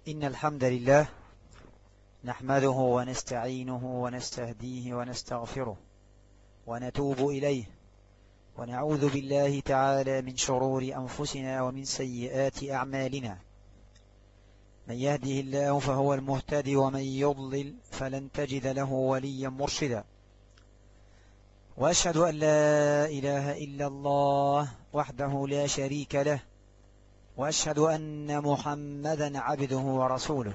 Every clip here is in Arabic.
إن الحمد لله نحمده ونستعينه ونستهديه ونستغفره ونتوب إليه ونعوذ بالله تعالى من شرور أنفسنا ومن سيئات أعمالنا. من يهده الله فهو المهتدي ومن يضلل فلن تجد له وليا مرشدا. وأشهد أن لا إله إلا الله وحده لا شريك له، وأشهد أن محمدا عبده ورسوله.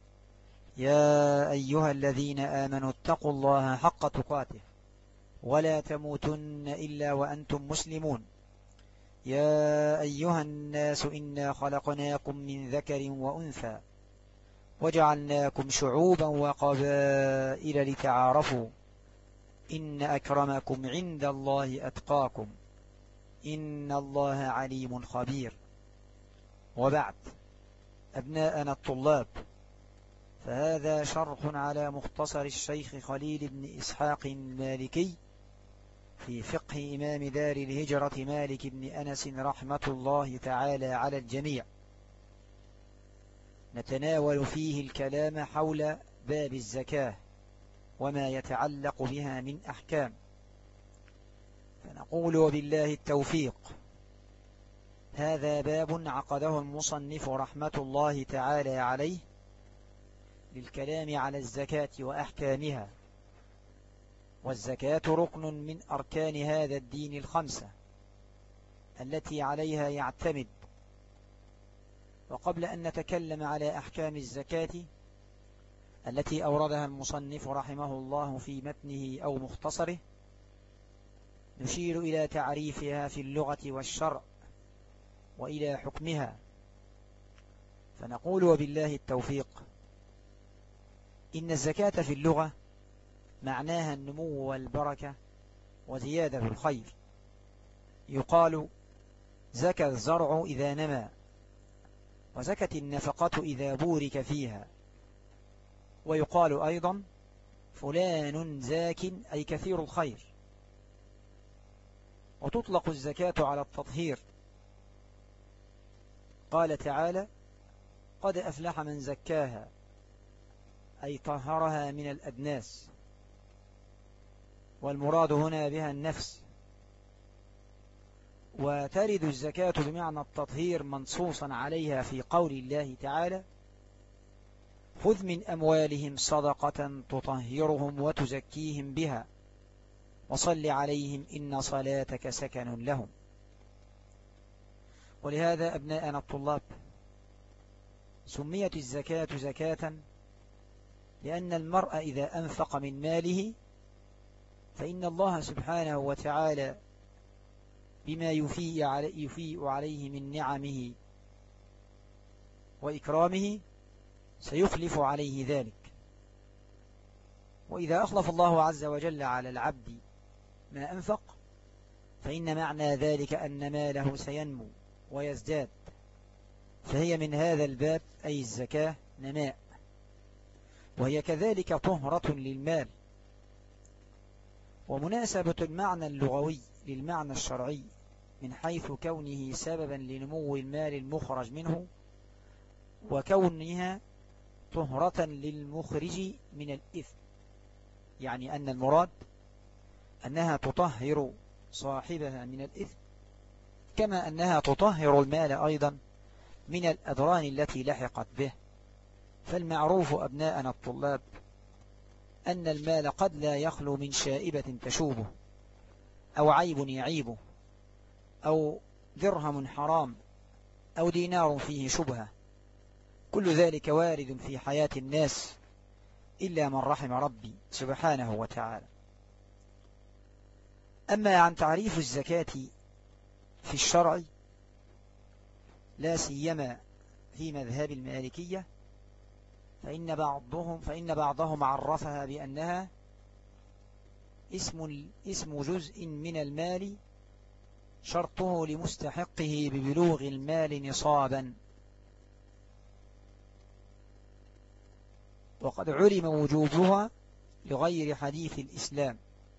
يا أيها الذين آمنوا اتقوا الله حق تقاته ولا تموتن إلا وأنتم مسلمون. يا أيها الناس إنا خلقناكم من ذكر وأنثى وجعلناكم شعوبا وقبائل لتعارفوا إن أكرمكم عند الله أتقاكم إن الله عليم خبير. وبعد، أبناءنا الطلاب، فهذا شرح على مختصر الشيخ خليل بن إسحاق المالكي في فقه إمام دار الهجرة مالك بن أنس رحمة الله تعالى على الجميع. نتناول فيه الكلام حول باب الزكاة وما يتعلق بها من أحكام، فنقول وبالله التوفيق. هذا باب عقده المصنف رحمة الله تعالى عليه للكلام على الزكاة وأحكامها. والزكاة ركن من أركان هذا الدين الخمسة التي عليها يعتمد. وقبل أن نتكلم على أحكام الزكاة التي أوردها المصنف رحمه الله في متنه أو مختصره، نشير إلى تعريفها في اللغة والشرع وإلى حكمها. فنقول وبالله التوفيق: إن الزكاة في اللغة معناها النمو والبركة وزيادة الخير. يقال زكى الزرع إذا نمى، وزكت النفقة إذا بورك فيها. ويقال أيضا فلان زاك أي كثير الخير. وتطلق الزكاة على التطهير. قال تعالى: قد أفلح من زكاها، أي طهرها من الأدناس. والمراد هنا بها النفس. وترد الزكاة بمعنى التطهير منصوصا عليها في قول الله تعالى: خذ من أموالهم صدقة تطهرهم وتزكيهم بها وصل عليهم إن صلاتك سكن لهم. ولهذا أبناءنا الطلاب، سميت الزكاة زكاة لأن المرء إذا أنفق من ماله فإن الله سبحانه وتعالى بما يفيء عليه من نعمه وإكرامه سيخلف عليه ذلك. وإذا أخلف الله عز وجل على العبد ما أنفق فإن معنى ذلك أن ماله سينمو ويزداد. فهي من هذا الباب أي الزكاة نماء، وهي كذلك طهرة للمال. ومناسبة المعنى اللغوي للمعنى الشرعي من حيث كونه سببا لنمو المال المخرج منه، وكونها طهرة للمخرج من الإثم، يعني أن المراد أنها تطهر صاحبها من الإثم كما أنها تطهر المال أيضا من الأدران التي لحقت به. فالمعروف أبناءنا الطلاب أن المال قد لا يخلو من شائبة تشوبه، أو عيب يعيبه، أو درهم حرام، أو دينار فيه شبهة. كل ذلك وارد في حياة الناس إلا من رحم ربي سبحانه وتعالى. أما عن تعريف الزكاة في الشرع، لا سيما في مذهب المالكية، فإن بعضهم عرفها بأنها اسم جزء من المال شرطه لمستحقه ببلوغ المال نصابا. وقد علم وجوبها لغير حديث الإسلام،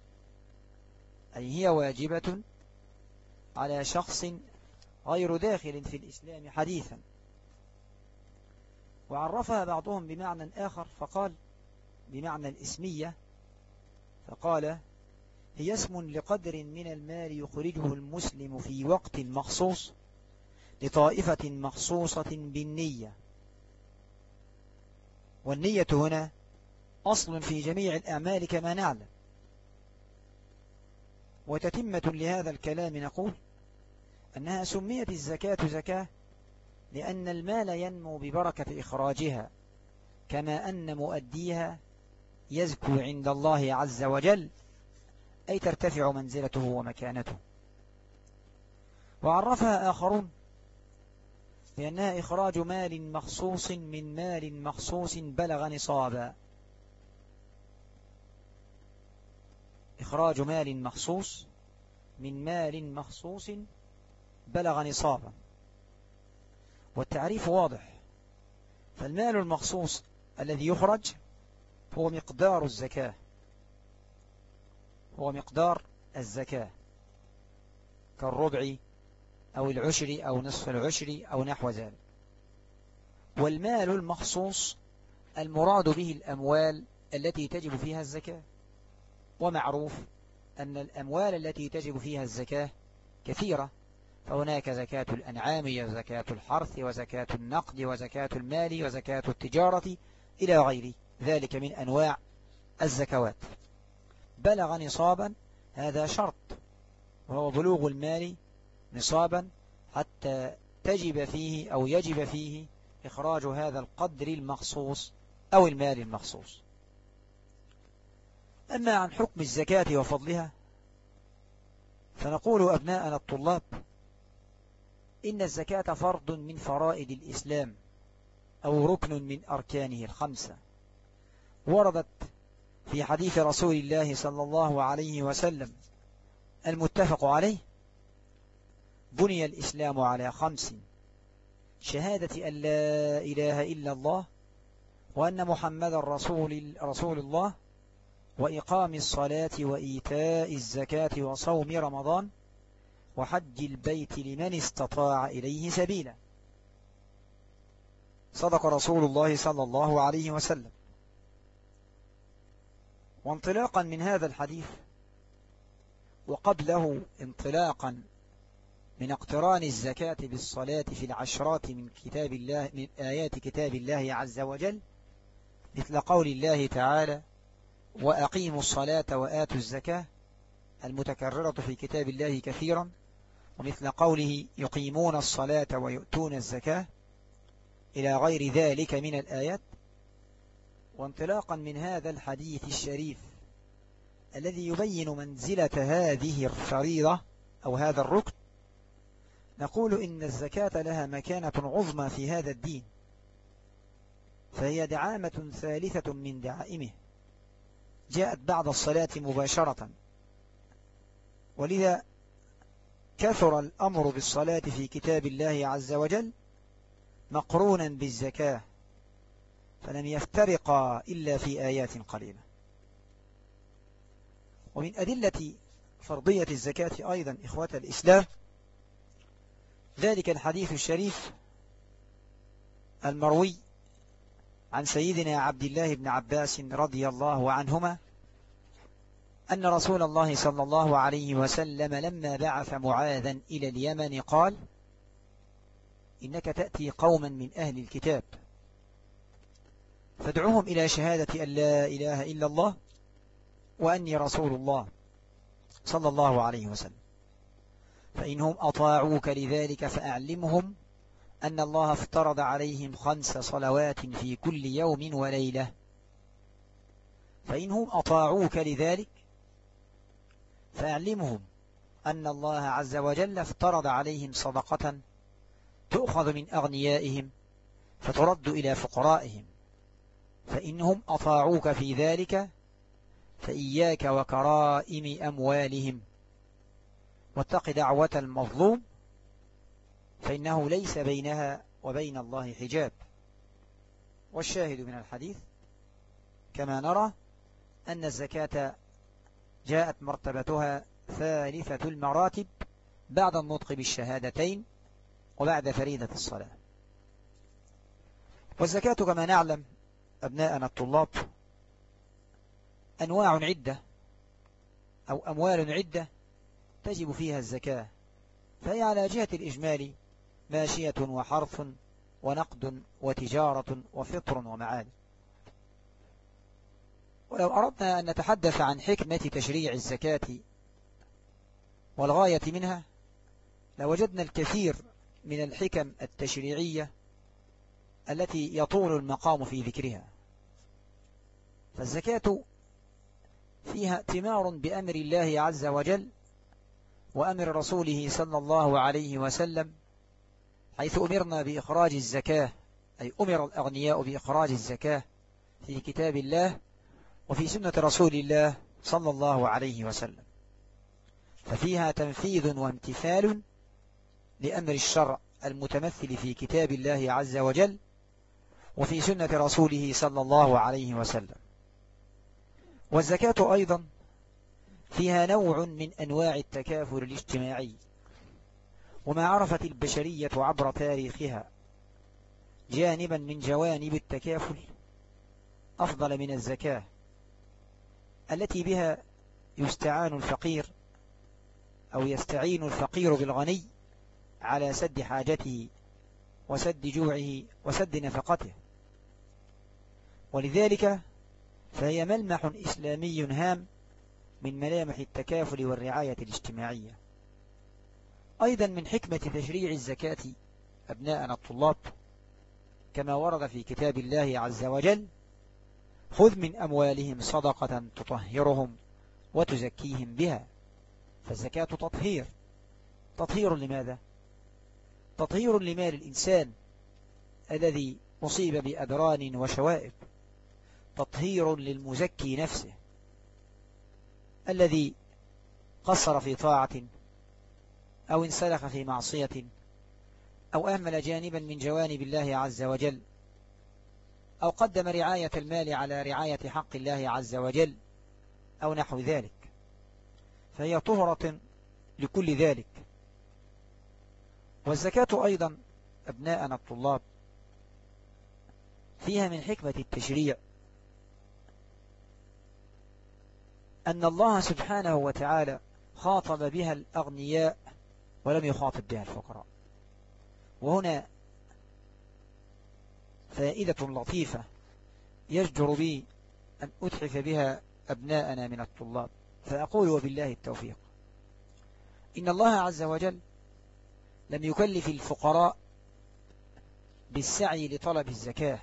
أي هي واجبة على شخص غير داخل في الإسلام حديثا. وعرفها بعضهم بمعنى آخر فقال بمعنى الإسمية، فقال هي اسم لقدر من المال يخرجه المسلم في وقت مخصوص لطائفة مخصوصة بالنية. والنية هنا أصل في جميع الأعمال كما نعلم. وتتمة لهذا الكلام نقول أنها سميت الزكاة زكاة لأن المال ينمو ببركة إخراجها، كما أن مؤديها يزكو عند الله عز وجل، أي ترتفع منزلته ومكانته. وعرفها آخرون بأنها إخراج مال مخصوص من مال مخصوص بلغ نصابا. إخراج مال مخصوص من مال مخصوص بلغ نصابا. والتعريف واضح، فالمال المخصوص الذي يخرج هو مقدار الزكاة، هو مقدار الزكاة كالربع أو العشر أو نصف العشر أو نحو ذلك. والمال المخصوص المراد به الأموال التي تجب فيها الزكاة، ومعروف أن الأموال التي تجب فيها الزكاة كثيرة، فهناك زكاة الأنعام وزكاة الحرث وزكاة النقد وزكاة المال وزكاة التجارة إلى غير ذلك من أنواع الزكوات. بلغ نصابا هذا شرط، وهو بلوغ المال نصابا حتى تجب فيه أو يجب فيه إخراج هذا القدر المخصوص أو المال المخصوص. أما عن حكم الزكاة وفضلها فنقول أبناءنا الطلاب إن الزكاة فرض من فرائض الإسلام أو ركن من أركانه الخمسة، وردت في حديث رسول الله صلى الله عليه وسلم المتفق عليه: بني الإسلام على 5: شهادة أن لا إله إلا الله وأن محمد رسول الله، وإقام الصلاة وإيتاء الزكاة وصوم رمضان وحج البيت لمن استطاع إليه سبيلا. صدق رسول الله صلى الله عليه وسلم. وانطلاقا من هذا الحديث وقبله انطلاقا من اقتران الزكاة بالصلاة في العشرات من كتاب الله، من آيات كتاب الله عز وجل، مثل قول الله تعالى: وأقيموا الصلاة وآتوا الزكاة، المتكررة في كتاب الله كثيرا، ومثل قوله: يقيمون الصلاة ويؤتون الزكاة، إلى غير ذلك من الآيات. وانطلاقا من هذا الحديث الشريف الذي يبين منزلة هذه الفريضة أو هذا الركن، نقول إن الزكاة لها مكانة عظمى في هذا الدين، فهي دعامة ثالثة من دعائمه، جاءت بعد الصلاة مباشرة، ولذا كثر الأمر بالصلاة في كتاب الله عز وجل مقرونا بالزكاة، فلم يفترقا إلا في آيات قليلة. ومن أدلة فرضية الزكاة أيضا إخوة الإسلام ذلك الحديث الشريف المروي عن سيدنا عبد الله بن عباس رضي الله عنهما أن رسول الله صلى الله عليه وسلم لما بعث معاذا إلى اليمن قال: إنك تأتي قوما من أهل الكتاب فادعوهم إلى شهادة أن لا إله إلا الله وأني رسول الله صلى الله عليه وسلم، فإنهم أطاعوك لذلك فأعلمهم أن الله افترض عليهم 5 صلوات في كل يوم وليلة. فإنهم أطاعوك لذلك فأعلمهم أن الله عز وجل افترض عليهم صدقة تؤخذ من أغنيائهم فترد إلى فقرائهم، فإنهم أطاعوك في ذلك فإياك وكرائم أموالهم، واتق دعوة المظلوم فإنه ليس بينها وبين الله حجاب. والشاهد من الحديث كما نرى أن الزكاة جاءت مرتبتها ثالثة المراتب بعد النطق بالشهادتين وبعد فريضة الصلاة. والزكاة كما نعلم أبناءنا الطلاب أنواع عدة أو أموال عدة تجب فيها الزكاة، فهي على جهة الإجمال ماشية وحرث ونقد وتجارة وفطر ومعاد. ولو أردنا أن نتحدث عن حكمة تشريع الزكاة والغاية منها لوجدنا الكثير من الحكم التشريعية التي يطول المقام في ذكرها. فالزكاة فيها ائتمار بأمر الله عز وجل وأمر رسوله صلى الله عليه وسلم، حيث أمرنا بإخراج الزكاة، أي أمر الأغنياء بإخراج الزكاة في كتاب الله وفي سنة رسول الله صلى الله عليه وسلم. ففيها تنفيذ وامتثال لأمر الشرع المتمثل في كتاب الله عز وجل وفي سنة رسوله صلى الله عليه وسلم. والزكاة أيضا فيها نوع من أنواع التكافل الاجتماعي، وما عرفت البشرية عبر تاريخها جانبا من جوانب التكافل أفضل من الزكاة، التي بها يستعان الفقير أو يستعين الفقير بالغني على سد حاجته وسد جوعه وسد نفقته. ولذلك فهي ملمح إسلامي هام من ملامح التكافل والرعاية الاجتماعية. أيضا من حكمة تشريع الزكاة أبناءنا الطلاب كما ورد في كتاب الله عز وجل: خذ من أموالهم صدقة تطهرهم وتزكيهم بها. فالزكاة تطهير. تطهير لماذا؟ تطهير لمال الإنسان الذي أصيب بأدران وشوائب، تطهير للمزكي نفسه الذي قصر في طاعة أو انسلخ في معصية أو أهمل جانبا من جوانب الله عز وجل أو قدم رعاية المال على رعاية حق الله عز وجل أو نحو ذلك، فهي طهرة لكل ذلك. والزكاة أيضا أبناءنا الطلاب فيها من حكمة التشريع أن الله سبحانه وتعالى خاطب بها الأغنياء ولم يخاطب بها الفقراء. وهنا فائدة لطيفة يجدر بي أن أتحف بها أبناءنا من الطلاب، فأقول وبالله التوفيق: إن الله عز وجل لم يكلف الفقراء بالسعي لطلب الزكاة،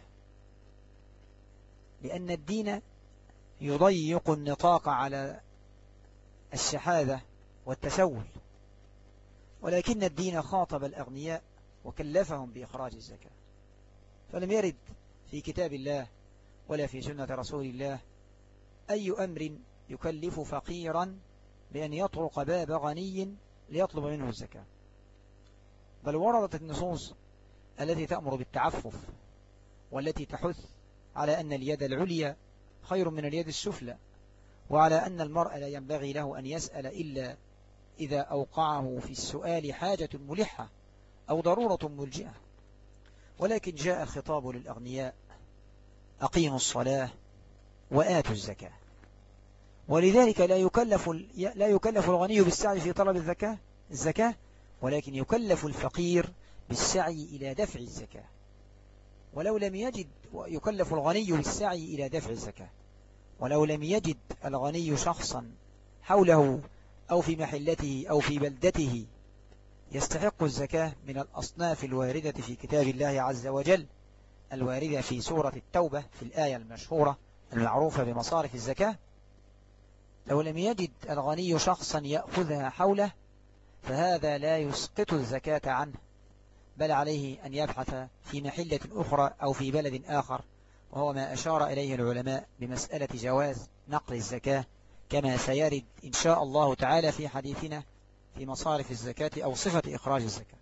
لأن الدين يضيق النطاق على الشحاذة والتسول، ولكن الدين خاطب الأغنياء وكلفهم بإخراج الزكاة. فلم يرد في كتاب الله ولا في سنة رسول الله أي أمر يكلف فقيرا بأن يطرق باب غني ليطلب منه الزكاة، بل وردت النصوص التي تأمر بالتعفف والتي تحث على أن اليد العليا خير من اليد السفلى، وعلى أن المرء لا ينبغي له أن يسأل إلا إذا أوقعه في السؤال حاجة ملحة أو ضرورة ملجئة. ولكن جاء الخطاب للأغنياء: أقيموا الصلاة وآتوا الزكاة. ولذلك لا يكلف الغني بالسعي في طلب الزكاة، ولكن يكلف الفقير بالسعي إلى دفع الزكاة. ولو لم يجد يكلف الغني بالسعي إلى دفع الزكاة، ولو لم يجد الغني شخصا حوله أو في محلته أو في بلدته يستحق الزكاة من الأصناف الواردة في كتاب الله عز وجل، الواردة في سورة التوبة في الآية المشهورة المعروفة بمصارف الزكاة، لو لم يجد الغني شخصا يأخذها حوله فهذا لا يسقط الزكاة عنه، بل عليه أن يبحث في محلة أخرى أو في بلد آخر، وهو ما أشار إليه العلماء بمسألة جواز نقل الزكاة، كما سيرد إن شاء الله تعالى في حديثنا في مصارف الزكاة أو صفة إخراج الزكاة.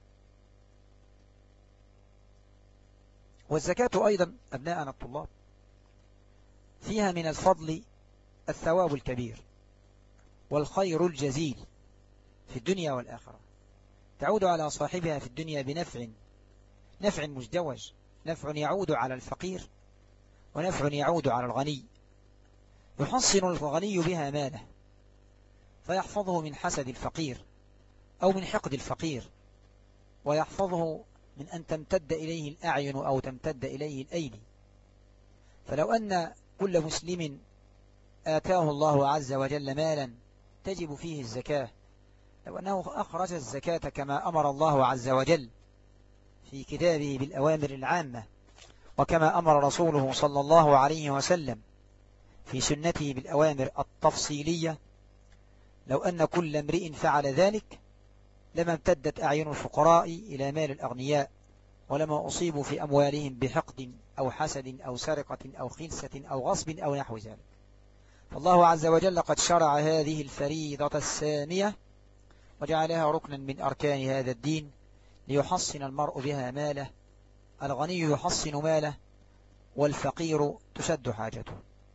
والزكاة أيضا أبناءنا الطلاب فيها من الفضل الثواب الكبير والخير الجزيل في الدنيا والآخرة، تعود على صاحبها في الدنيا بنفع مزدوج نفع يعود على الفقير ونفع يعود على الغني. يحصن الغني بها ماله فيحفظه من حسد الفقير أو من حقد الفقير، ويحفظه من أن تمتد إليه الأعين أو تمتد إليه الأيدي. فلو أن كل مسلم آتاه الله عز وجل مالا تجب فيه الزكاة، لو أنه أخرج الزكاة كما أمر الله عز وجل في كتابه بالأوامر العامة، وكما أمر رسوله صلى الله عليه وسلم في سنته بالأوامر التفصيلية، لو أن كل امرئ فعل ذلك لما امتدت أعين الفقراء إلى مال الأغنياء، ولما أصيبوا في أموالهم بحقد أو حسد أو سرقة أو خلسة أو غصب أو نحو ذلك. فالله عز وجل قد شرع هذه الفريضة السامية وجعلها ركنا من أركان هذا الدين ليحصن المرء بها ماله. الغني يحصن ماله والفقير تسد حاجته.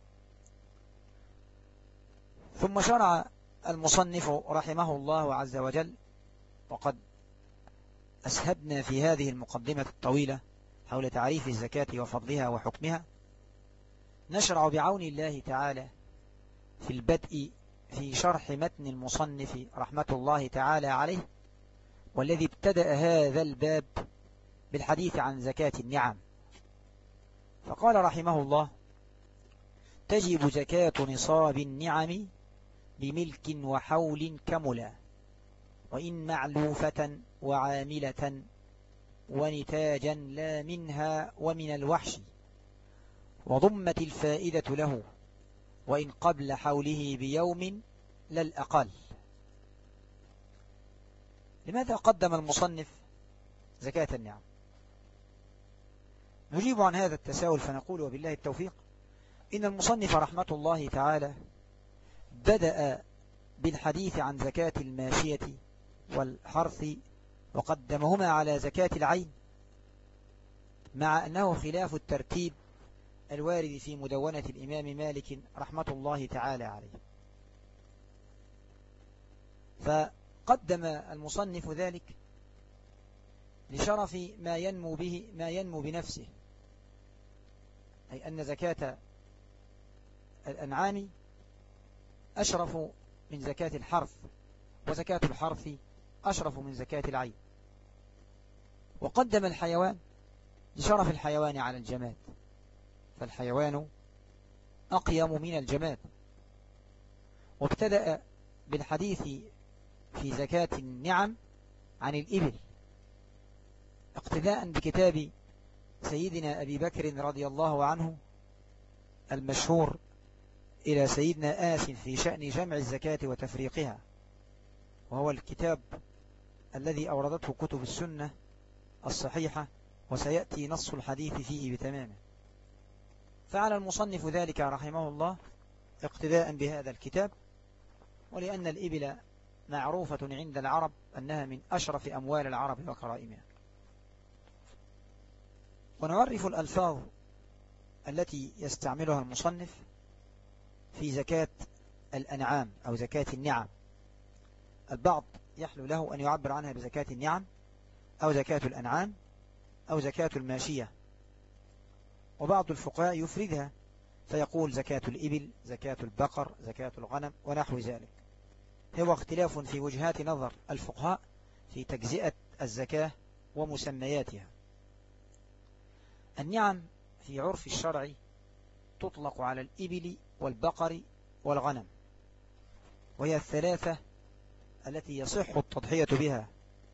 ثم شرع المصنف رحمه الله عز وجل، وقد أسهبنا في هذه المقدمة الطويلة حول تعريف الزكاة وفضلها وحكمها، نشرع بعون الله تعالى في البدء في شرح متن المصنف رحمة الله تعالى عليه، والذي ابتدأ هذا الباب بالحديث عن زكاة النعم. فقال رحمه الله: تجب زكاة نصاب النعم بملك وحول كملا، وإن معلوفة وعاملة ونتاجا لا منها ومن الوحش، وضمت الفائدة له وإن قبل حوله بيوم لا الأقل. لماذا قدم المصنف زكاة النعم؟ نجيب عن هذا التساؤل فنقول وبالله التوفيق إن المصنف رحمة الله تعالى بدأ بالحديث عن زكاة الماشية والحرث وقدمهما على زكاة العين، مع أنه خلاف الترتيب الوارد في مدونة الإمام مالك رحمة الله تعالى عليه. فقدم المصنف ذلك لشرف ما ينمو بنفسه، أي أن زكاة الأنعام أشرف من زكاة الحرث، وزكاة الحرث أشرف من زكاة العين. وقدم الحيوان لشرف الحيوان على الجماد، فالحيوان أقيم من الجماد. وابتدأ بالحديث في زكاة النعم عن الإبل اقتداء بكتاب سيدنا أبي بكر رضي الله عنه المشهور إلى سيدنا آسف في شأن جمع الزكاة وتفريقها، وهو الكتاب الذي أوردته كتب السنة الصحيحة، وسيأتي نص الحديث فيه بتمامه. فعل المصنف ذلك رحمه الله اقتداء بهذا الكتاب، ولأن الإبل معروفة عند العرب أنها من أشرف أموال العرب وكرائمها. ونعرف الألفاظ التي يستعملها المصنف في زكاة الأنعام أو زكاة النعم. البعض يحلو له أن يعبر عنها بزكاة النعم أو زكاة الأنعام أو زكاة الماشية، وبعض الفقهاء يفردها فيقول زكاة الإبل، زكاة البقر، زكاة الغنم ونحو ذلك. هو اختلاف في وجهات نظر الفقهاء في تجزئة الزكاة ومسمياتها. النعم في عرف الشرع تطلق على الإبل والبقر والغنم، وهي الثلاثة التي يصح التضحية بها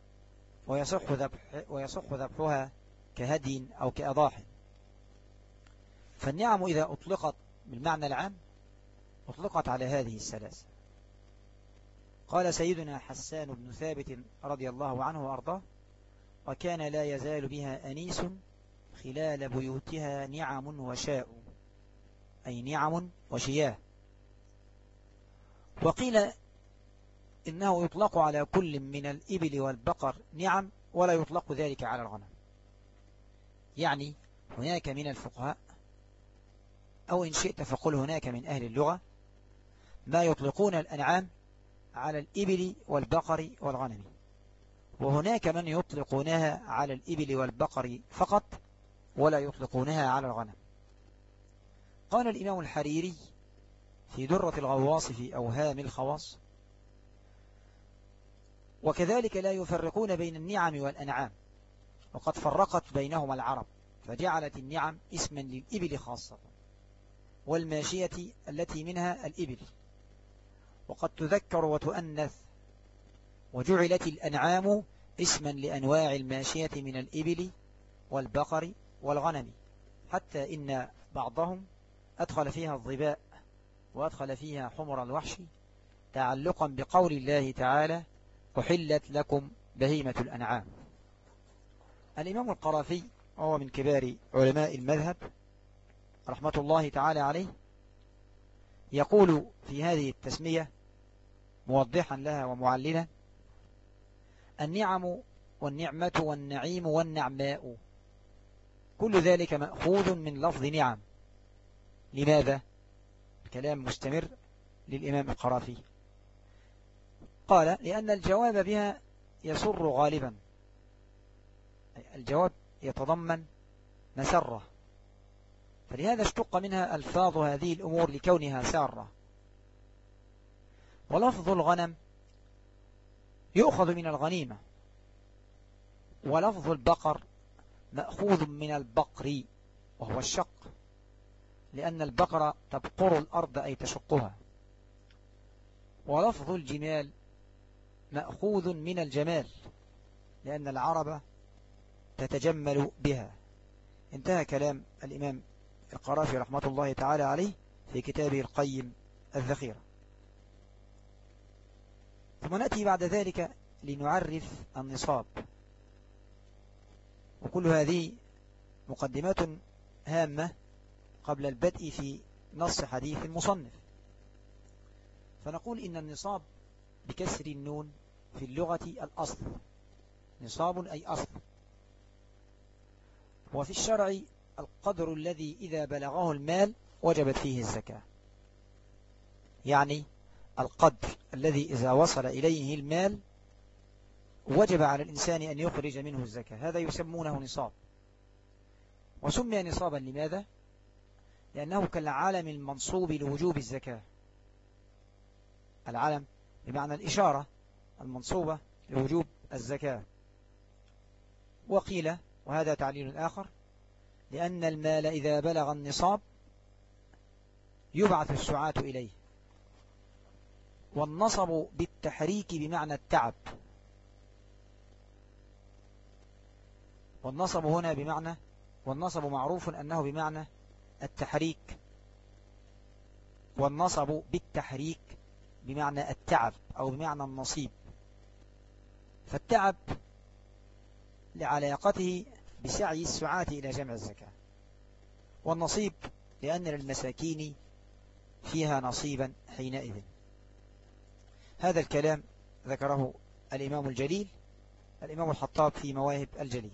ويصح ذبحها كهدي أو كأضاحي. فالنعم إذا أطلقت بالمعنى العام أطلقت على هذه الثلاثة. قال سيدنا حسان بن ثابت رضي الله عنه وأرضاه: وكان لا يزال بها أنيس خلال بيوتها نعم وشاء، أي نعم وشياه. وقيل إنه يطلق على كل من الإبل والبقر نعم، ولا يطلق ذلك على الغنم. يعني هناك من الفقهاء، أو إن شئت فقل هناك من أهل اللغة، ما يطلقون الأنعام على الإبل والبقر والغنم، وهناك من يطلقونها على الإبل والبقر فقط ولا يطلقونها على الغنم. قال الإمام الحريري في درة الغواص في أوهام الخواص: وكذلك لا يفرقون بين النعم والأنعام، وقد فرقت بينهما العرب فجعلت النعم اسما للإبل خاصة، والماشية التي منها الإبل، وقد تذكر وتؤنث، وجعلت الأنعام اسما لأنواع الماشية من الإبل والبقر والغنم، حتى إن بعضهم أدخل فيها الظباء وأدخل فيها حمر الوحش تعلقا بقول الله تعالى: أحلت لكم بهيمة الأنعام. الإمام القرافي وهو من كبار علماء المذهب رحمة الله تعالى عليه يقول في هذه التسمية موضحا لها ومعللا: النعم والنعمة والنعيم والنعماء كل ذلك مأخوذ من لفظ نعم. لماذا؟ الكلام مستمر للإمام القرافي. قال: لأن الجواب بها يسر غالبا، الجواب يتضمن مسرة، فلهذا اشتق منها ألفاظ هذه الأمور لكونها سارة. ولفظ الغنم يؤخذ من الغنيمة، ولفظ البقر مأخوذ من البقر وهو الشق، لأن البقرة تبقر الأرض أي تشقها. ولفظ الجمال مأخوذ من الجمال، لأن العرب تتجمل بها. انتهى كلام الإمام القرافي رحمة الله تعالى عليه في كتابه القيم الذخيرة. ثم نأتي بعد ذلك لنعرف النصاب، وكل هذه مقدمات هامة قبل البدء في نص حديث المصنف. فنقول إن النصاب بكسر النون في اللغة الأصل، نصاب أي أصل، وفي الشرع القدر الذي إذا بلغه المال وجبت فيه الزكاة، يعني القدر الذي إذا وصل إليه المال وجب على الإنسان أن يخرج منه الزكاة، هذا يسمونه نصاب. وسمي نصابا لماذا؟ لأنه كالعلم المنصوب لوجوب الزكاة، العلم بمعنى الإشارة المنصوبة لوجوب الزكاة. وقيل، وهذا تعليل آخر، لأن المال إذا بلغ النصاب يبعث السعاة إليه. والنصب بالتحريك بمعنى التعب، والنصب هنا بمعنى، والنصب معروف أنه بمعنى التحريك، والنصب بالتحريك بمعنى التعب أو بمعنى النصيب. فالتعب لعلاقته بسعي السعاة إلى جمع الزكاة، والنصيب لأن للمساكين فيها نصيبا حينئذ. هذا الكلام ذكره الإمام الجليل الإمام الحطاب في مواهب الجليل.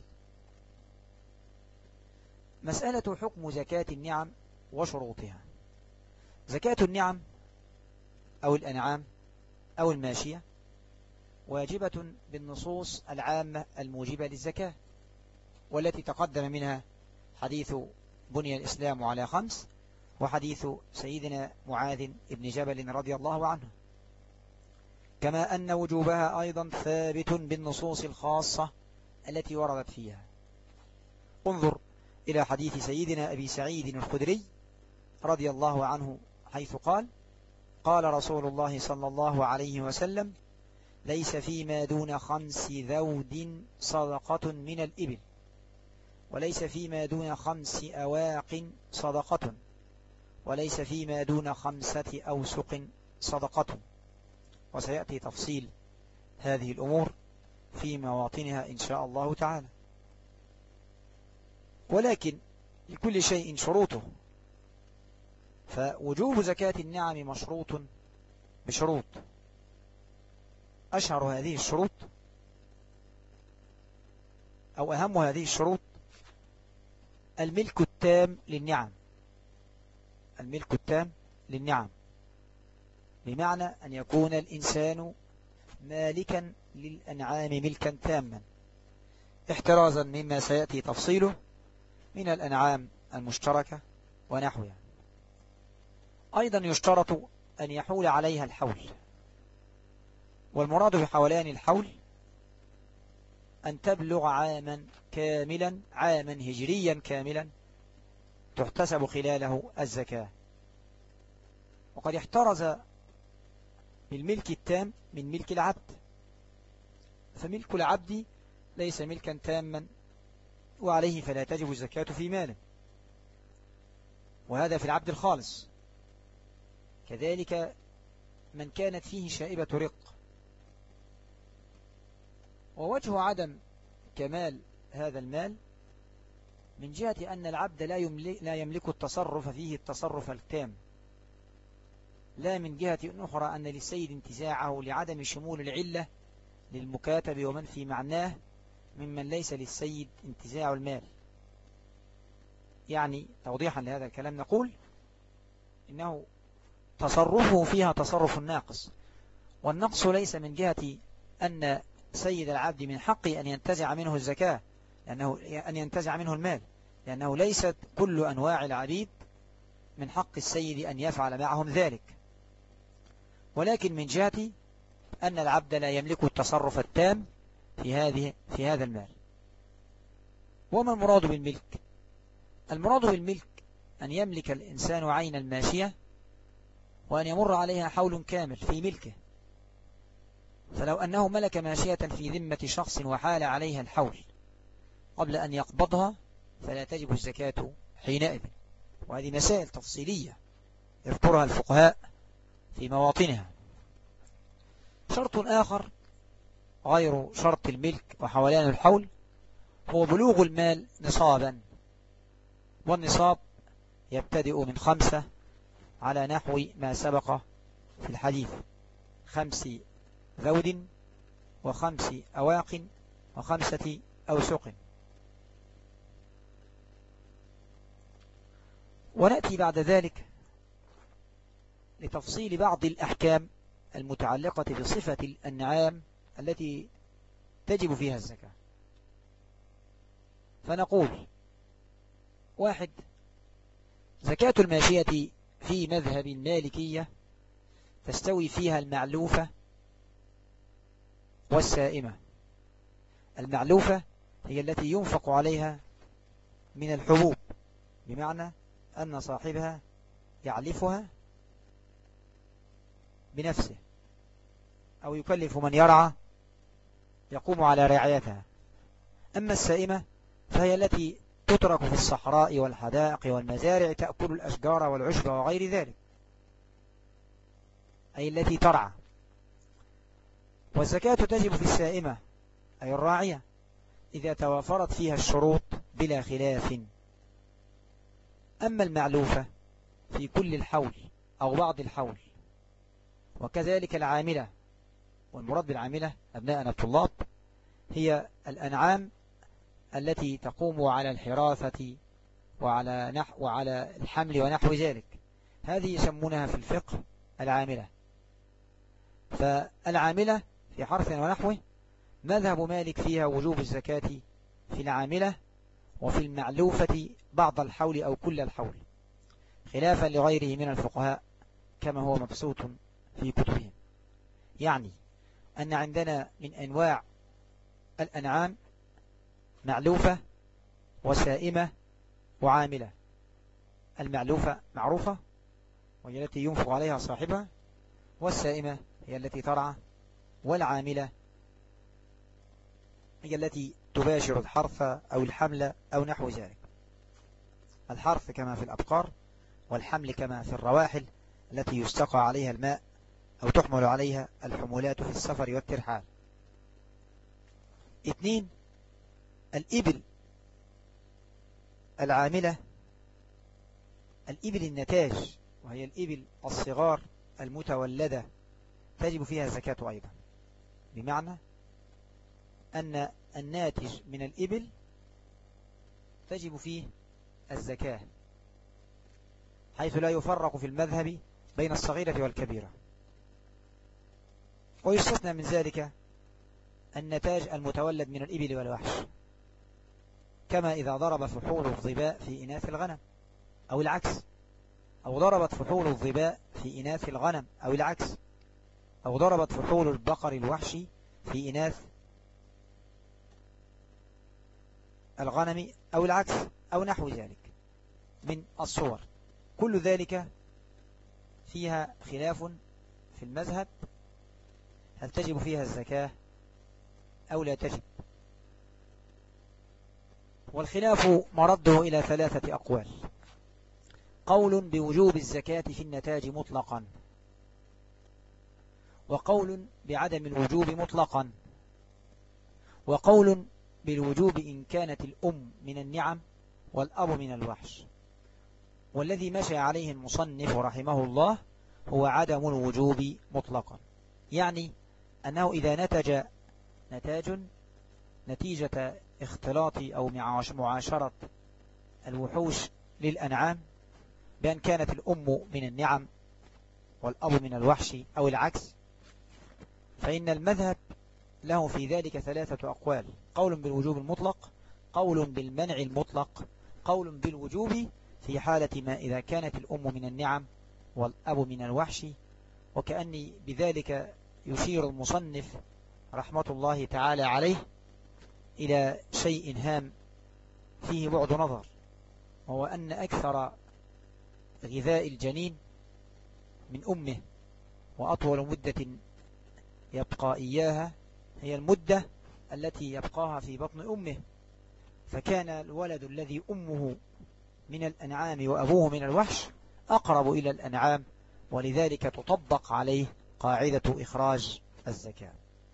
مسألة حكم زكاة النعم وشروطها. زكاة النعم أو الأنعام أو الماشية واجبة بالنصوص العامة الموجبة للزكاة، والتي تقدم منها حديث بني الإسلام على 5، وحديث سيدنا معاذ بن جبل رضي الله عنه، كما أن وجوبها أيضا ثابت بالنصوص الخاصة التي وردت فيها. انظر إلى حديث سيدنا أبي سعيد الخدري رضي الله عنه، حيث قال: قال رسول الله صلى الله عليه وسلم: ليس فيما دون 5 ذود صدقة من الإبل، وليس فيما دون 5 أواق صدقة، وليس فيما دون 5 أوسق صدقة. وسيأتي تفصيل هذه الأمور في مواطنها إن شاء الله تعالى. ولكن لكل شيء شروطه، فوجوب زكاة النعم مشروط بشروط. أشهر هذه الشروط أو أهم هذه الشروط الملك التام للنعم، الملك التام للنعم، بمعنى أن يكون الإنسان مالكا للأنعام ملكا تاما، احترازا مما سيأتي تفصيله من الأنعام المشتركة ونحوها. أيضا يشترط أن يحول عليها الحول، والمراد بحولان الحول أن تبلغ عاما كاملا، عاما هجريا كاملا تحتسب خلاله الزكاة. وقد احترز بالملك التام من ملك العبد، فملك العبد ليس ملكا تاما وعليه فلا تجب الزكاة في ماله، وهذا في العبد الخالص. كذلك من كانت فيه شائبة رق. ووجه عدم كمال هذا المال من جهة أن العبد لا يملك التصرف فيه التصرف التام، لا من جهة أخرى أن للسيد انتزاعه لعدم شمول العلة للمكاتب ومن في معناه ممن ليس للسيد انتزاع المال. يعني توضيحا لهذا الكلام نقول إنه تصرفه فيها تصرف ناقص، والنقص ليس من جهة أن سيد العبد من حقه أن ينتزع منه الزكاة، أن ينتزع منه المال، لأنه ليست كل أنواع العبيد من حق السيد أن يفعل معهم ذلك، ولكن من جهة أن العبد لا يملك التصرف التام في هذا المال. وما المراد بالملك؟ المراد بالملك أن يملك الإنسان عين الماشية وأن يمر عليها حول كامل في ملكه. فلو أنه ملك ماشية في ذمة شخص وحال عليها الحول قبل أن يقبضها فلا تجب الزكاة حينئذ. وهذه مسائل تفصيلية يذكرها الفقهاء في مواطنها. شرط آخر غير شرط الملك وحولان الحول هو بلوغ المال نصابا، والنصاب يبتدئ من 5 على نحو ما سبق في الحديث: 5 ذود و5 أواق و5 أوسق. ونأتي بعد ذلك لتفصيل بعض الأحكام المتعلقة بصفة الأنعام التي تجب فيها الزكاة. فنقول: 1. زكاة الماشية في مذهب المالكية تستوي فيها المعلوفة والسائمة. المعلوفة هي التي ينفق عليها من الحبوب، بمعنى أن صاحبها يعلفها بنفسه أو يكلف من يرعى يقوم على رعايتها. أما السائمة فهي التي تترك في الصحراء والحدائق والمزارع تأكل الأشجار والعشب وغير ذلك، أي التي ترعى. والزكاة تجب في السائمة أي الراعية إذا توافرت فيها الشروط بلا خلاف. أما المعلوفة في كل الحول أو بعض الحول، وكذلك العاملة. والمراد بالعاملة أبناءنا الطلاب هي الأنعام التي تقوم على الحراثة وعلى الحمل ونحو ذلك، هذه يسمونها في الفقه العاملة. فالعاملة في حرث ونحوه مذهب مالك فيها وجوب الزكاة في العاملة، وفي المعلوفة بعض الحول أو كل الحول، خلافا لغيره من الفقهاء كما هو مبسوط في كتبهم. يعني أن عندنا من أنواع الأنعام معلوفة وسائمة وعاملة. المعلوفة معروفة وهي التي ينفق عليها صاحبها، والسائمة هي التي ترعى، والعاملة هي التي تباشر الحرث أو الحمل أو نحو ذلك. الحرث كما في الأبقار، والحمل كما في الرواحل التي يستقى عليها الماء أو تحمل عليها الحمولات في السفر والترحال. 2. الإبل العاملة، الإبل النتاج، وهي الإبل الصغار المتولدة تجب فيها الزكاة أيضا، بمعنى أن الناتج من الإبل تجب فيه الزكاة، حيث لا يفرق في المذهب بين الصغيرة والكبيرة. ويستثنى من ذلك النتاج المتولد من الإبل والوحش كما إذا ضرب فحول الظباء في إناث الغنم أو العكس، أو ضربت فحول الظباء في إناث الغنم أو العكس، أو ضربت فحول البقر الوحشي في إناث الغنم أو العكس أو نحو ذلك من الصور. كل ذلك فيها خلاف في المذهب، هل تجب فيها الزكاة أو لا تجب. والخلاف مرده إلى 3 أقوال: قول بوجوب الزكاة في النتاج مطلقا، وقول بعدم الوجوب مطلقا، وقول بالوجوب إن كانت الأم من النعم والأب من الوحش. والذي مشى عليه المصنف رحمه الله هو عدم الوجوب مطلقا، يعني أنه إذا نتج نتاج نتيجة اختلاط أو معاشرة الوحوش للأنعام، بأن كانت الأم من النعم والأب من الوحش أو العكس، فإن المذهب له في ذلك 3 أقوال: قول بالوجوب المطلق، قول بالمنع المطلق، قول بالوجوب في حالة ما إذا كانت الأم من النعم والأب من الوحش. وكأني بذلك يشير المصنف رحمة الله تعالى عليه إلى شيء هام فيه بعد نظر، وهو أن أكثر غذاء الجنين من أمه، وأطول مدة يبقى إياها هي المدة التي يبقاها في بطن أمه. فكان الولد الذي أمه من الأنعام وأبوه من الوحش أقرب إلى الأنعام، ولذلك تطبق عليه قاعدة إخراج الزكاة.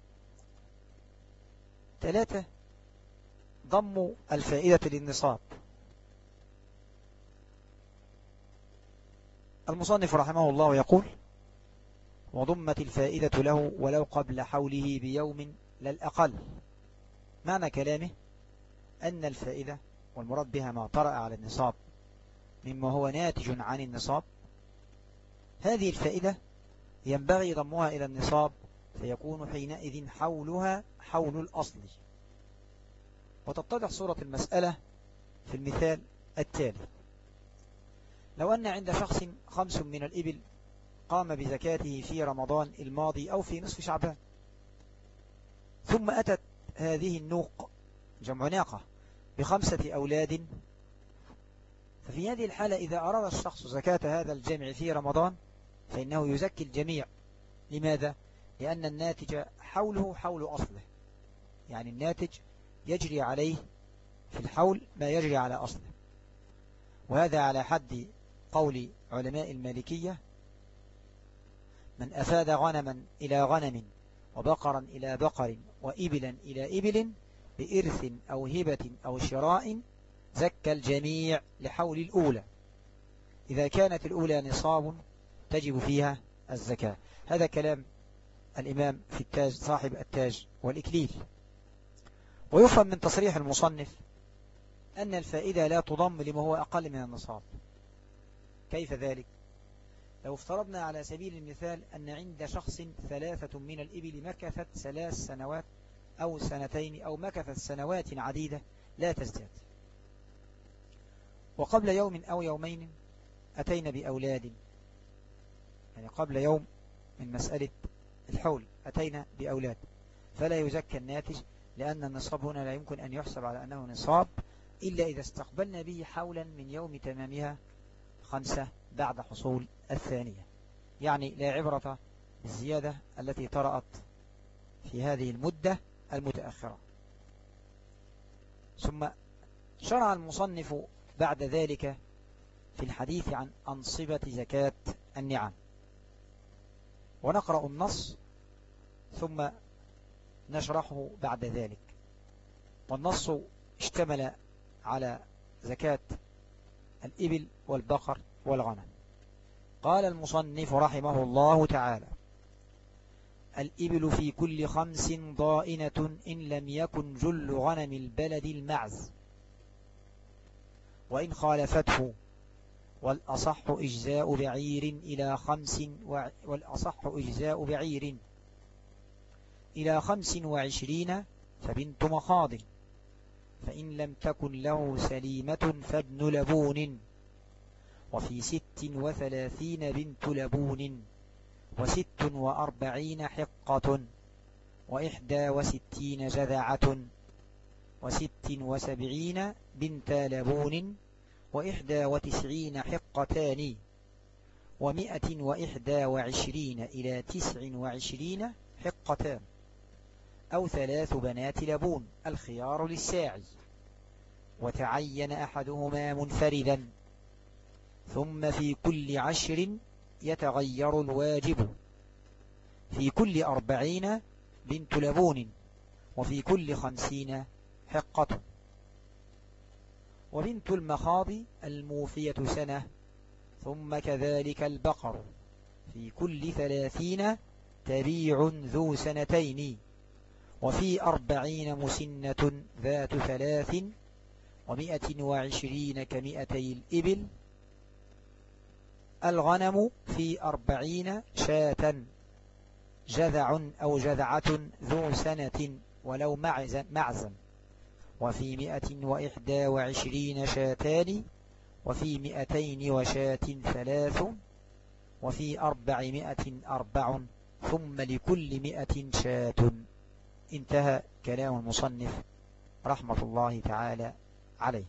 3: ضم الفائدة للنصاب. المصنف رحمه الله يقول: وضمت الفائدة له ولو قبل حوله بيوم لا الأقل. معنى كلامه أن الفائدة والمراد بها ما طرأ على النصاب مما هو ناتج عن النصاب، هذه الفائدة ينبغي ضمها إلى النصاب، فيكون حينئذ حولها حول الأصل. وتتضح صورة المسألة في المثال التالي: لو أن عند شخص 5 من الإبل قام بزكاته في رمضان الماضي أو في نصف شعبان، ثم أتت هذه النوق جمع ناقة ب5 أولاد، ففي هذه الحالة إذا أراد الشخص زكاة هذا الجمع في رمضان فإنه يزكي الجميع. لماذا؟ لأن الناتج حوله حول أصله، يعني الناتج يجري عليه في الحول ما يجري على أصله. وهذا على حد قول علماء المالكية: من أفاد غنما إلى غنم وبقرا إلى بقر وإبلا إلى إبل بإرث أو هبة أو شراء زكى الجميع لحول الأولى، إذا كانت الأولى نصاب تجب فيها الزكاة. هذا كلام الإمام في التاج صاحب التاج والإكليل. ويفهم من تصريح المصنف أن الفائدة لا تضم لما هو أقل من النصاب. كيف ذلك؟ لو افترضنا على سبيل المثال أن عند شخص 3 من الإبل مكثت 3 سنوات أو 2 أو مكثت سنوات عديدة لا تزداد، وقبل يوم أو يومين أتينا بأولاد، يعني قبل يوم من مسألة الحول أتينا بأولاد، فلا يزكى الناتج، لأن النصاب هنا لا يمكن أن يحسب على أنه نصاب إلا إذا استقبلنا به حولا من يوم تمامها 5 بعد حصول 2، يعني لا عبرة بالزيادة التي طرأت في هذه المدة المتأخرة. ثم شرع المصنف بعد ذلك في الحديث عن أنصبة زكاة النعم، ونقرأ النص ثم نشرحه بعد ذلك. والنص اشتمل على زكاة الإبل والبقر والغنم. قال المصنف رحمه الله تعالى: الإبل في كل 5 ضائنة إن لم يكن جل غنم البلد المعز، وإن خالفته، والأصح إجزاء بعير إلى 25 فبنت مخاض، فإن لم تكن له سليمة فابن لبون، وفي 36 بنت لبون، 46 حقة، 61 جذعة، 76 بنت لبون، 91 حقتان، 121 إلى 29 حقتان، أو 3 بنات لبون، الخيار للساعي، وتعين أحدهما منفردا، ثم في كل 10 يتغير الواجب، في كل 40 بنت لبون، وفي كل 50 حقة. وبنت المخاض الموفية سنة، ثم كذلك البقر، في كل 30 تبيع ذو سنتين، وفي 40 مسنة ذات 3، 120 كمئتي الإبل. الغنم في 40 شاة، جذع أو جذعة ذو سنة ولو معزا، وفي 121 شاتان، وفي 200 وشاة 3، وفي 400 4، ثم لكل 100 شاة. انتهى كلام المصنف رحمة الله تعالى عليه.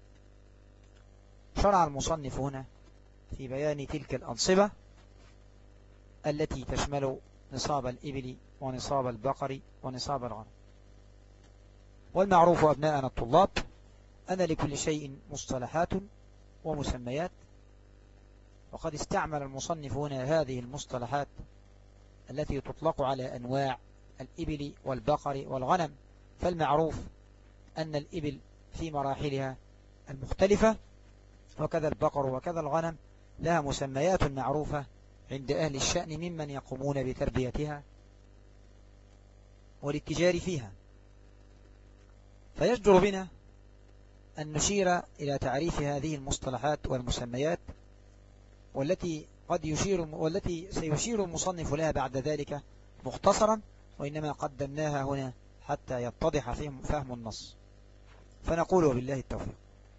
شرع المصنف هنا في بيان تلك الأنصبة التي تشمل نصاب الإبل ونصاب البقر ونصاب الغنم. والمعروف أبناءنا الطلاب أن لكل شيء مصطلحات ومسميات، وقد استعمل المصنف هنا هذه المصطلحات التي تطلق على أنواع الإبل والبقر والغنم. فالمعروف أن الإبل في مراحلها المختلفة، وكذا البقر وكذا الغنم لها مسميات معروفة عند أهل الشأن ممن يقومون بتربيتها والاتجار فيها. فيجدر بنا أن نشير إلى تعريف هذه المصطلحات والمسميات، والتي سيشير المصنف لها بعد ذلك مختصرا، وإنما قدمناها هنا حتى يتضح فهم النص. فنقول بالله التوفيق.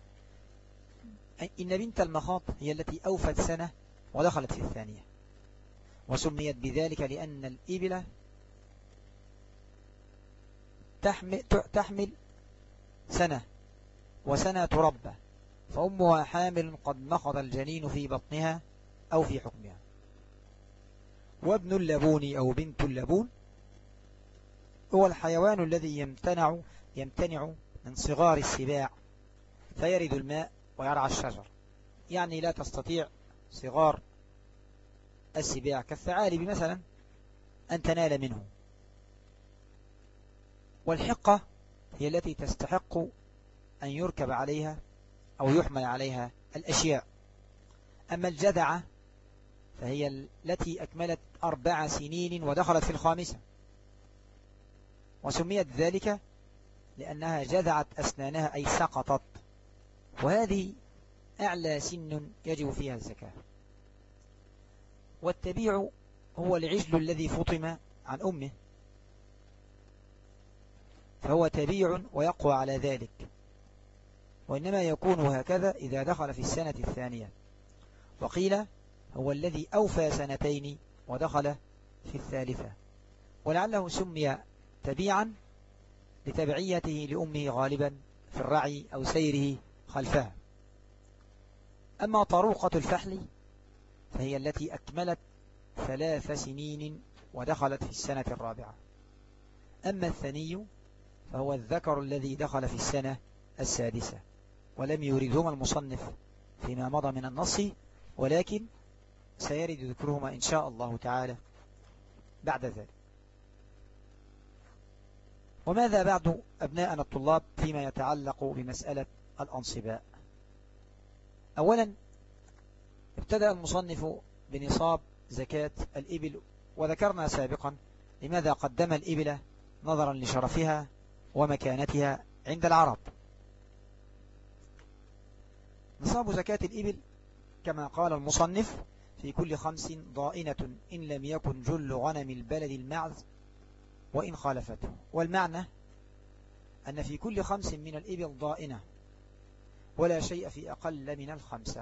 إن بنت المخاض هي التي أوفت سنة ودخلت في الثانية، وسميت بذلك لأن الإبل تحمل سنة وسنة تربى، فأمها حامل قد نخض الجنين في بطنها أو في حكمها. وابن اللبون أو بنت اللبون هو الحيوان الذي يمتنع من صغار السباع فيرد الماء ويرعى الشجر، يعني لا تستطيع صغار السباع كالثعالب مثلا أن تنال منه. والحقة هي التي تستحق أن يركب عليها أو يحمل عليها الأشياء. أما الجذعة فهي التي أكملت 4 سنين ودخلت في ال5، وسميت ذلك لأنها جذعت أسنانها أي سقطت، وهذه أعلى سن يجب فيها الزكاة. والتبيع هو العجل الذي فطم عن أمه، فهو تبيع ويقوى على ذلك، وإنما يكون هكذا إذا دخل في السنة الثانية. وقيل هو الذي أوفى 2 ودخل في الثالثة، ولعله سمي تبيعا لتبعيته لأمه غالبا في الرعي أو سيره خلفها. أما طروقة الفحل فهي التي أكملت 3 سنين ودخلت في السنة الرابعة. أما الثني فهو الذكر الذي دخل في السنة السادسة، ولم يوردهما المصنف فيما مضى من النص، ولكن سيرد ذكرهما إن شاء الله تعالى بعد ذلك. وماذا بعد أبناءنا الطلاب فيما يتعلق بمسألة الأنصباء؟ أولا ابتدأ المصنف بنصاب زكاة الإبل، وذكرنا سابقا لماذا قدم الإبل نظرا لشرفها ومكانتها عند العرب. نصاب زكاة الإبل كما قال المصنف في كل 5 ضائنة إن لم يكن جل غنم البلد المعز وإن خالفته. والمعنى أن في كل 5 من الإبل ضائنة، ولا شيء في أقل من 5.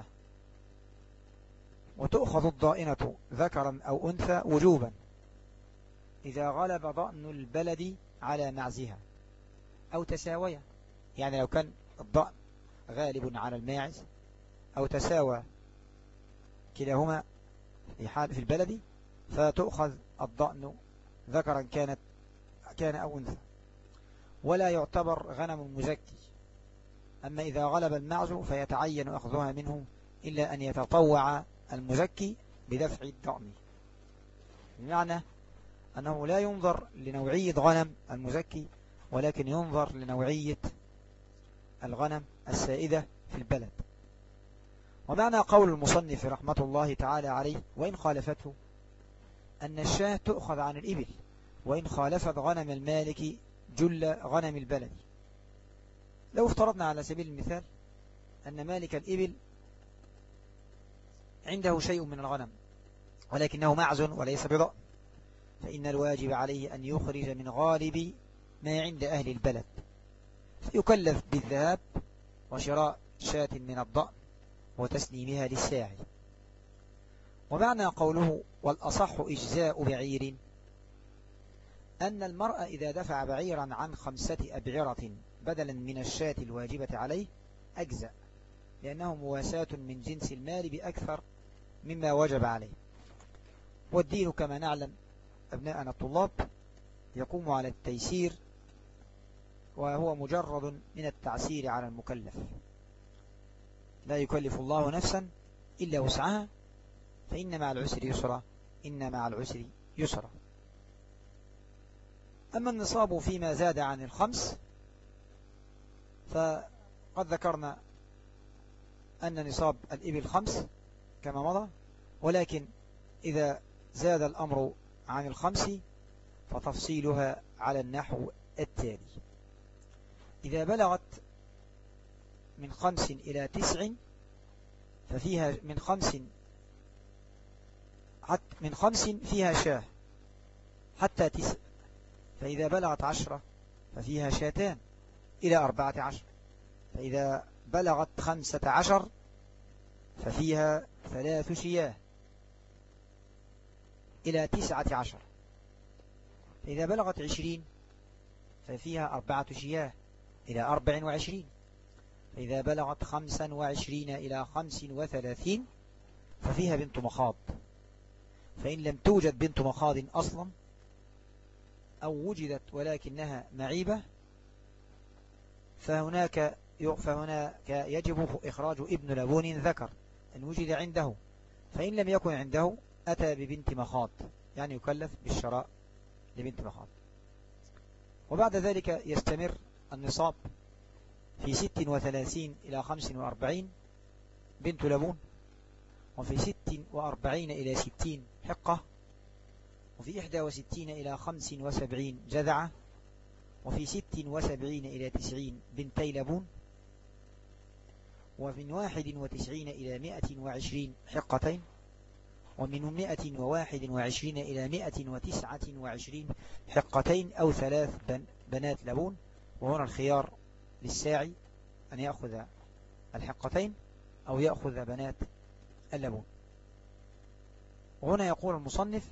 وتؤخذ الضائنة ذكرا أو أنثى وجوبا إذا غلب ضأن البلد على معزها أو تساوية، يعني لو كان الضأن غالب على الماعز أو تساوى كلاهما في البلد، فتؤخذ الضأن ذكرا كان أو أنثى، ولا يعتبر غنم مزكي. أما إذا غلب المعز فيتعين أخذها منه، إلا أن يتطوع المزكي بدفع الضأن، بمعنى أنه لا ينظر لنوعية غنم المزكي، ولكن ينظر لنوعية الغنم السائدة في البلد. ومعنى قول المصنف رحمة الله تعالى عليه وإن خالفته أن الشاة تؤخذ عن الإبل وإن خالفت غنم المالك جل غنم البلد. لو افترضنا على سبيل المثال أن مالك الإبل عنده شيء من الغنم ولكنه معز وليس بضأن، فإن الواجب عليه أن يخرج من غالب ما عند أهل البلد، فيكلف بالذهاب وشراء شاة من الضأن وتسليمها للساعي. ومعنى قوله والأصح إجزاء بعير أن المرء إذا دفع بعيرا عن 5 أبعرة بدلا من الشاة الواجبة عليه أجزأ، لأنه مواساة من جنس المال بأكثر مما وجب عليه. والدين كما نعلم أبناءنا الطلاب يقوم على التيسير، وهو مجرد من التعسير على المكلف، لا يكلف الله نفسا إلا وسعها، فإن مع العسر يسرا، إن مع العسر يسرا. أما النصاب فيما زاد عن 5، فقد ذكرنا أن نصاب الإبل 5 كما مضى، ولكن إذا زاد الأمر عن 5 فتفصيلها على النحو التالي: إذا بلغت من 5 إلى 9 ففيها من 5 فيها شاه حتى 9، فإذا بلغت 10 ففيها شاتان إلى 14، فإذا بلغت 15 ففيها 3 شياه إلى 19، فإذا بلغت 20 ففيها 4 شياه إلى 24، فإذا بلغت 25 إلى 35 ففيها بنت مخاض. فإن لم توجد بنت مخاض أصلا أو وجدت ولكنها معيبة فهناك يجب إخراج ابن لبون ذكر إن وجد عنده، فإن لم يكن عنده أتى ببنت مخاض، يعني يكلف بالشراء لبنت مخاض. وبعد ذلك يستمر النصاب في 36 إلى 45 بنت لبون، وفي 46 إلى 60 حقة، وفي 61 إلى 75 جذعة، وفي 76 إلى 90 بنتي لبون، ومن 91 إلى 120 حقتين، ومن 121 إلى 129 حقتين أو 3 بنات لبون. وهنا الخيار للساعي أن يأخذ الحقتين أو يأخذ بنات اللبون. وهنا يقول المصنف: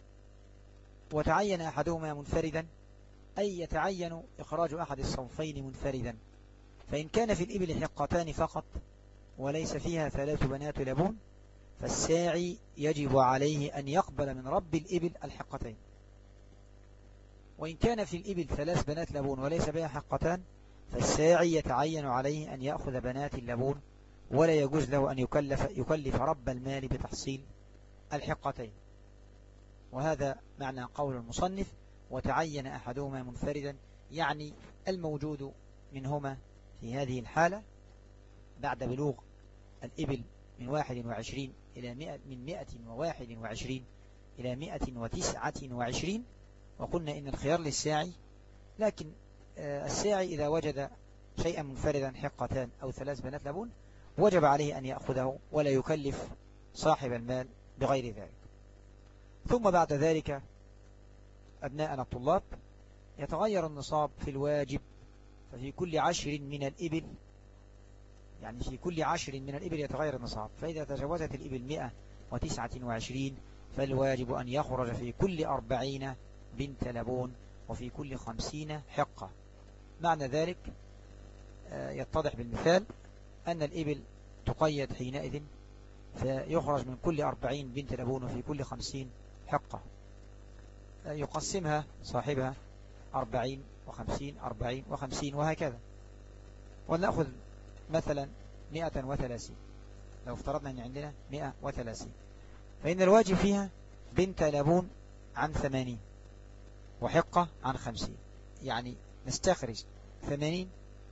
وتعين أحدهما منفردا، أي يتعين إخراج أحد الصنفين منفردا. فإن كان في الإبل حقتان فقط وليس فيها 3 بنات لبون فالساعي يجب عليه أن يقبل من رب الإبل الحقتين. وإن كان في الإبل 3 بنات لبون وليس بها حقتان فالساعي يتعين عليه أن يأخذ بنات اللبون، ولا يجوز له أن يكلف رب المال بتحصيل الحقتين. وهذا معنى قول المصنف: وتعين أحدهما منفردا، يعني الموجود منهما في هذه الحالة بعد بلوغ الإبل من 21 إلى 121 إلى 129. وقلنا إن الخيار للساعي، لكن الساعي إذا وجد شيئا منفردا حقتان أو 3 بنات لبون وجب عليه أن يأخذه ولا يكلف صاحب المال بغير ذلك. ثم بعد ذلك أبناءنا الطلاب يتغير النصاب في الواجب ففي كل 10 من الإبل، يعني في كل 10 من الإبل يتغير النصاب. فإذا تجاوزت الإبل 129 فالواجب أن يخرج في كل 40 بنت لبون وفي كل 50 حقة. معنى ذلك يتضح بالمثال أن الإبل تقيد حينئذ، فيخرج من كل 40 بنت لبون وفي كل 50 حقة، يقسمها صاحبها 40 و50 40 و50 وهكذا. ونأخذ مثلا 130، لو افترضنا أن عندنا 130، فإن الواجب فيها بنت لبون عن 80 وحقة عن 50، يعني نستخرج 80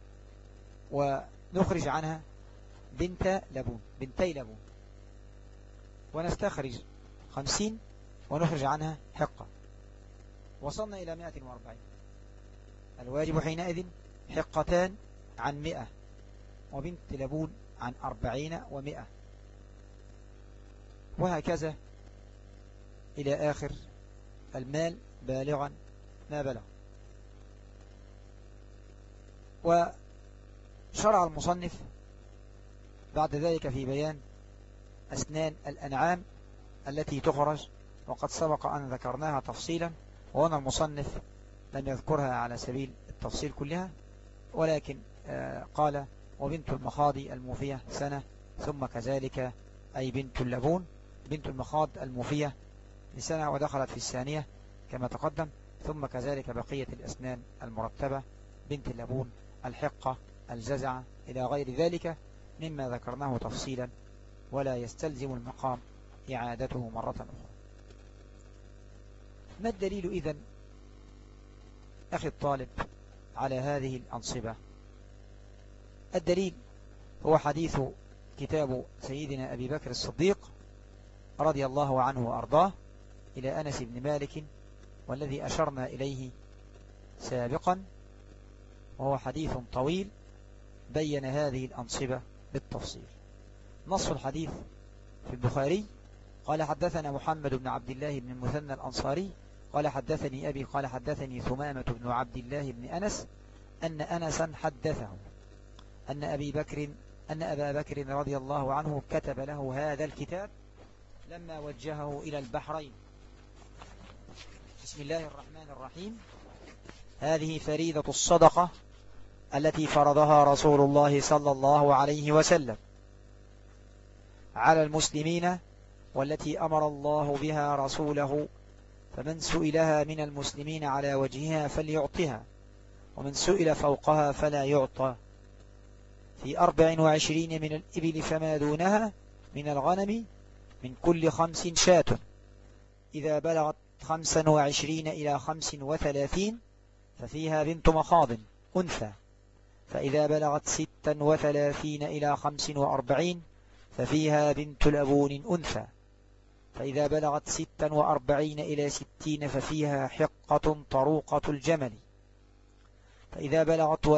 ونخرج عنها بنتي لبون، ونستخرج 50 ونخرج عنها حقة، وصلنا إلى 140. الواجب حينئذ حقتان عن 100 وبنت لبون عن 40 و100، وهكذا إلى آخر المال بالغا ما بلغ. وشرع المصنف بعد ذلك في بيان أسنان الأنعام التي تخرج، وقد سبق أن ذكرناها تفصيلا، وهنا المصنف لم يذكرها على سبيل التفصيل كلها، ولكن قال وبنت المخاض الموفية سنة، ثم كذلك أي بنت اللبون بنت المخاض الموفية لسنة ودخلت في الثانية كما تقدم، ثم كذلك بقية الأسنان المرتبة بنت اللبون الحقة الجزعة إلى غير ذلك مما ذكرناه تفصيلا، ولا يستلزم المقام إعادته مرة أخرى. ما الدليل إذن أخي الطالب على هذه الأنصبة؟ الدليل هو حديث كتاب سيدنا أبي بكر الصديق رضي الله عنه وأرضاه إلى أنس بن مالك، والذي أشرنا إليه سابقا، وهو حديث طويل بين هذه الأنصبة بالتفصيل. نص الحديث في البخاري: قال حدثنا محمد بن عبد الله بن المثنى الأنصاري قال حدثني أبي قال حدثني ثمامة بن عبد الله بن أنس أن أنسا حدثه أن أبا بكر رضي الله عنه كتب له هذا الكتاب لما وجهه إلى البحرين. بسم الله الرحمن الرحيم. هذه فريضة الصدقة التي فرضها رسول الله صلى الله عليه وسلم على المسلمين، والتي أمر الله بها رسوله، فمن سئلها من المسلمين على وجهها فليعطها، ومن سئل فوقها فلا يعطى. في 24 من الإبل فما دونها من الغنم من كل 5 شاة، إذا بلغت 25 إلى 35 ففيها بنت مخاض أنثى، فإذا بلغت 36 إلى 45 ففيها بنت لبون أنثى، فإذا بلغت 46 إلى 60 ففيها حقة طروقة الجمل، فإذا بلغت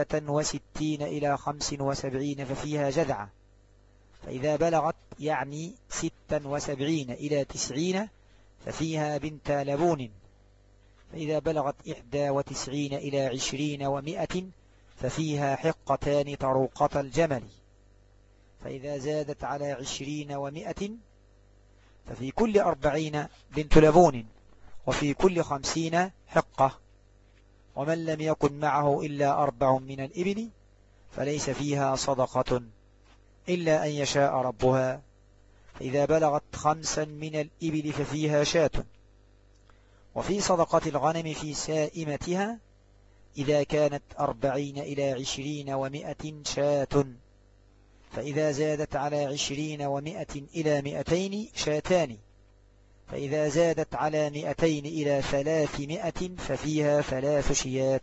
61 إلى 75 ففيها جذعة، فإذا بلغت يعني 76 إلى 90 ففيها بنت لبون، فإذا بلغت 91 إلى 20 و100 ففيها حقتان طروقة الجمل، فإذا زادت على 20 و100 ففي كل 40 بنت لبون وفي كل 50 حقة. ومن لم يكن معه إلا 4 من الإبل فليس فيها صدقة إلا أن يشاء ربها، فإذا بلغت 5 من الإبل ففيها شاة. وفي صدقة الغنم في سائمتها إذا كانت 40 إلى 20 و100 شاة، فإذا زادت على 20 و100 إلى 200 شاتان، فإذا زادت على 200 إلى 300 ففيها 3 شيات،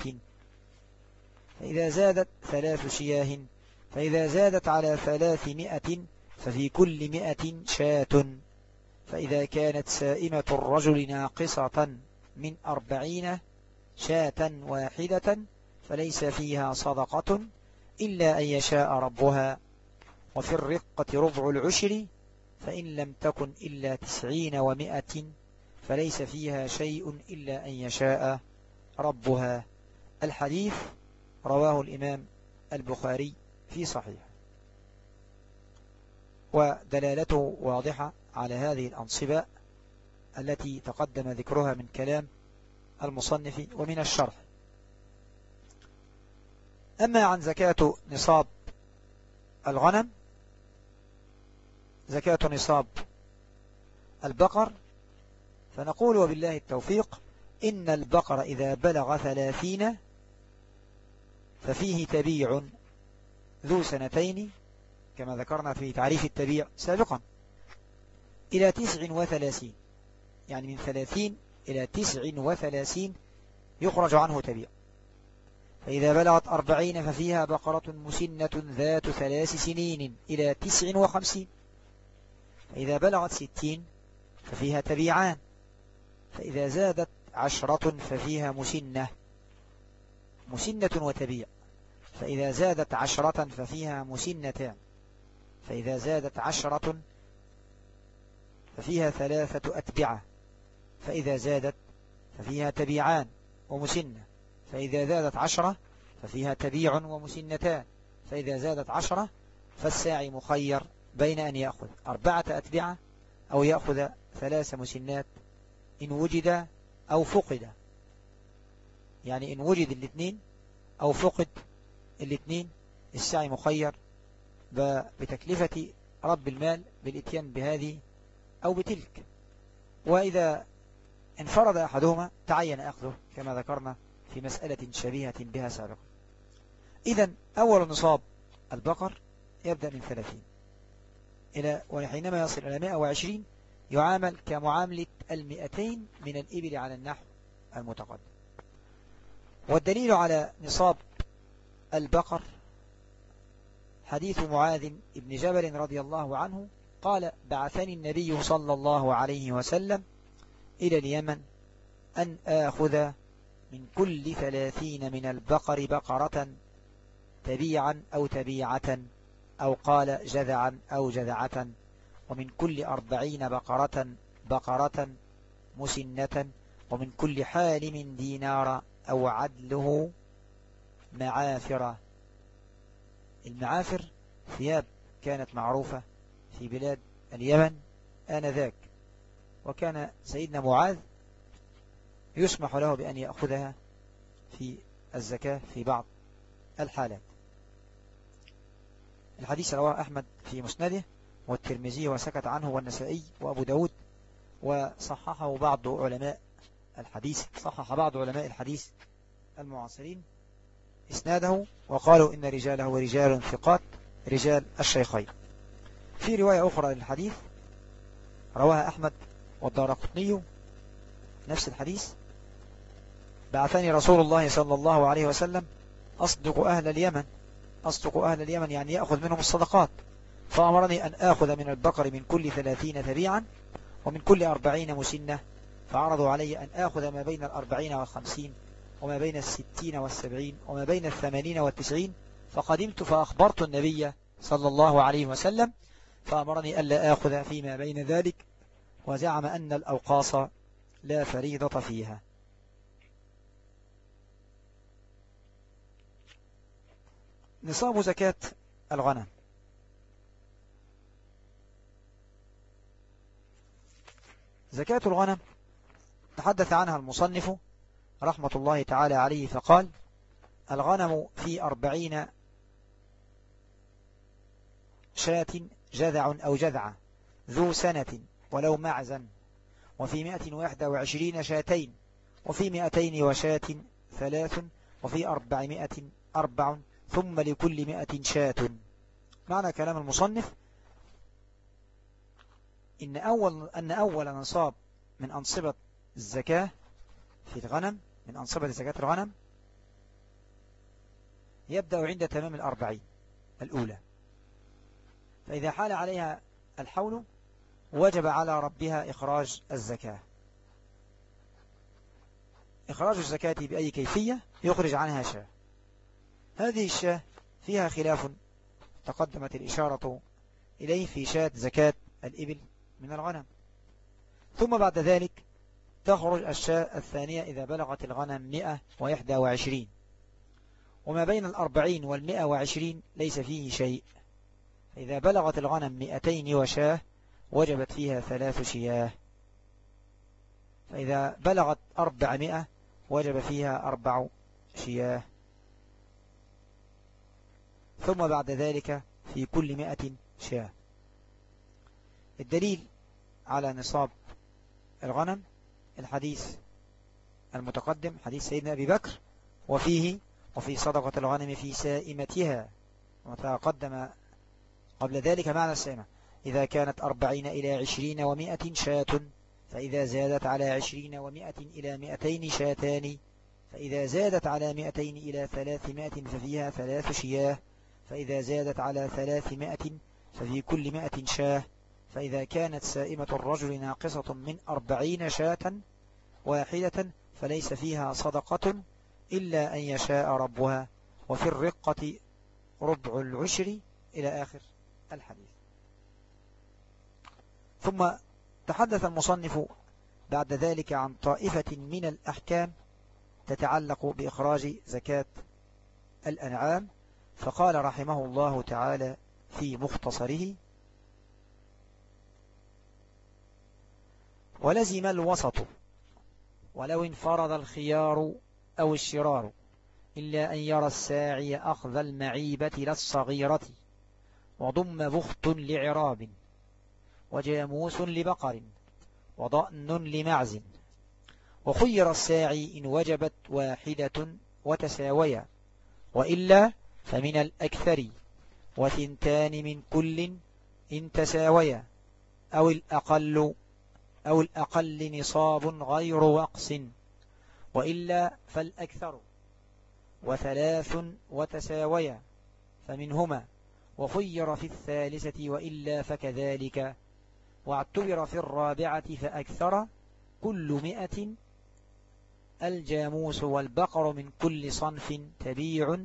فإذا زادت 3 شياه، فإذا زادت على 300 ففي كل 100 شاة، فإذا كانت سائمة الرجل ناقصة من 40 شاة واحدة فليس فيها صدقة إلا أن يشاء ربها. وفي الرقة ربع العشر، فإن لم تكن إلا 90 و100 فليس فيها شيء إلا أن يشاء ربها. الحديث رواه الإمام البخاري في صحيح. ودلالته واضحة على هذه الأنصبة التي تقدم ذكرها من كلام المصنف ومن الشرح. أما عن زكاة نصاب الغنم، زكاة نصاب البقر، فنقول وبالله التوفيق: إن البقر إذا بلغ 30 ففيه تبيع ذو سنتين، كما ذكرنا في تعريف التبيع سابقا، إلى 39، يعني من 30 إلى 39 يخرج عنه تبيع. فإذا بلغت 40 ففيها بقرة مسنة ذات 3 سنين إلى 59. فإذا بلغت 60 ففيها تبيعان. فإذا زادت 10 ففيها مسنة وتبيع. فإذا زادت 10 ففيها مسنتان. فإذا زادت 10 ففيها 3 أتبعة. فإذا زادت ففيها تبيعان ومسنة. فإذا زادت 10 ففيها تبيع ومسنتان. فإذا زادت 10 فالساعي مخير بين أن يأخذ 4 أتبعة أو يأخذ 3 مسنات إن وجد أو فقد. يعني إن وجد الاثنين أو فقد الاثنين، الساعي مخير بتكلفة رب المال بالإتيان بهذه أو بتلك. وإذا انفرد أحدهما تعين أخذه، كما ذكرنا في مسألة شبيهة بها سابقا. إذن أول نصاب البقر يبدأ من 30 وحينما يصل إلى 120 يعامل كمعاملة 200 من الإبل على النحو المتقدم. والدليل على نصاب البقر حديث معاذ بن جبل رضي الله عنه قال: بعثني النبي صلى الله عليه وسلم إلى اليمن أن آخذ من كل 30 من البقر بقرة تبيعا أو تبيعة، أو قال جذعا أو جذعة، ومن كل 40 بقرة مسنة، ومن كل حالم دينار أو عدله معافرة. المعافر ثياب كانت معروفة في بلاد اليمن آنذاك، وكان سيدنا معاذ يسمح له بأن يأخذها في الزكاة في بعض الحالات. الحديث رواه أحمد في مسنده والترمذي وسكت عنه والنسائي وأبو داود، وصححه بعض علماء الحديث، صحح بعض علماء الحديث المعاصرين إسناده، وقالوا إن رجاله رجال ثقات رجال الشيخين. في رواية أخرى للحديث رواها أحمد والدارقطني نفس الحديث: بعثني رسول الله صلى الله عليه وسلم أصدق أهل اليمن يعني يأخذ منهم الصدقات، فأمرني أن آخذ من البقر من كل 30 تبيعا ومن كل 40 مسنة، فعرضوا علي أن آخذ ما بين 40 و50 وما بين 60 و70 وما بين 80 و90، فقدمت فأخبرت النبي صلى الله عليه وسلم فأمرني ألا آخذ فيما بين ذلك، وزعم أن الأوقاص لا فريضة فيها. نصاب زكاة الغنم. زكاة الغنم تحدث عنها المصنف رحمة الله تعالى عليه فقال: الغنم في 40 شاة جذع أو جذعة ذو سنة ولو معزا، وفي 121 شاتين، وفي 200 وشاة 3، وفي 400 4، ثم لكل 100 شاة. معنى كلام المصنف أن أول نصاب من أنصبة الزكاة في الغنم، من أنصبة زكاة الغنم، يبدأ عند تمام 40 الأولى. فإذا حال عليها الحول وجب على ربها إخراج الزكاة. إخراج الزكاة بأي كيفية؟ يخرج عنها شاة. هذه الشاة فيها خلاف تقدمت الإشارة إليه في شاة زكاة الإبل من الغنم. ثم بعد ذلك تخرج الشاة الثانية إذا بلغت الغنم 121، وما بين 40 و120 ليس فيه شيء. فإذا بلغت الغنم 200 وشاه وجبت فيها 3 شياه، فإذا بلغت 400 وجب فيها 4 شياه، ثم بعد ذلك في كل 100 شاه. الدليل على نصاب الغنم الحديث المتقدم، حديث سيدنا أبي بكر، وفي صدقة الغنم في سائمتها، وتقدم قبل ذلك معنى السائمة: إذا كانت 40 إلى 20 و100 شاة، فإذا زادت على 20 و100 إلى 200 شاتان، فإذا زادت على 200 إلى 300 ففيها 3 شياه، فإذا زادت على 300 ففي كل 100 شاه، فإذا كانت سائمة الرجل ناقصة من 40 شاة واحدة فليس فيها صدقة إلا أن يشاء ربها، وفي الرقة ربع العشر، إلى آخر الحديث. ثم تحدث المصنف بعد ذلك عن طائفة من الأحكام تتعلق بإخراج زكاة الأنعام، فقال رحمه الله تعالى في مختصره: ولزم الوسط ولو انفرض الخيار أو الشرار، إلا أن يرى الساعي أخذ المعيبة للصغيرة، وضم بخت لعراب، وجاموس لبقر، وضأن لمعز، وخير الساعي إن وجبت واحدة وتساويا، وإلا فمن الأكثر، وثنتان من كل إن تساويا، أو الأقل نصاب غير وقص، وإلا فالأكثر، وثلاث وتساويا فمنهما، وخير في الثالثة وإلا فكذلك، واعتبر في الرابعة فأكثر كل 100 الجاموس والبقر من كل صنف تبيع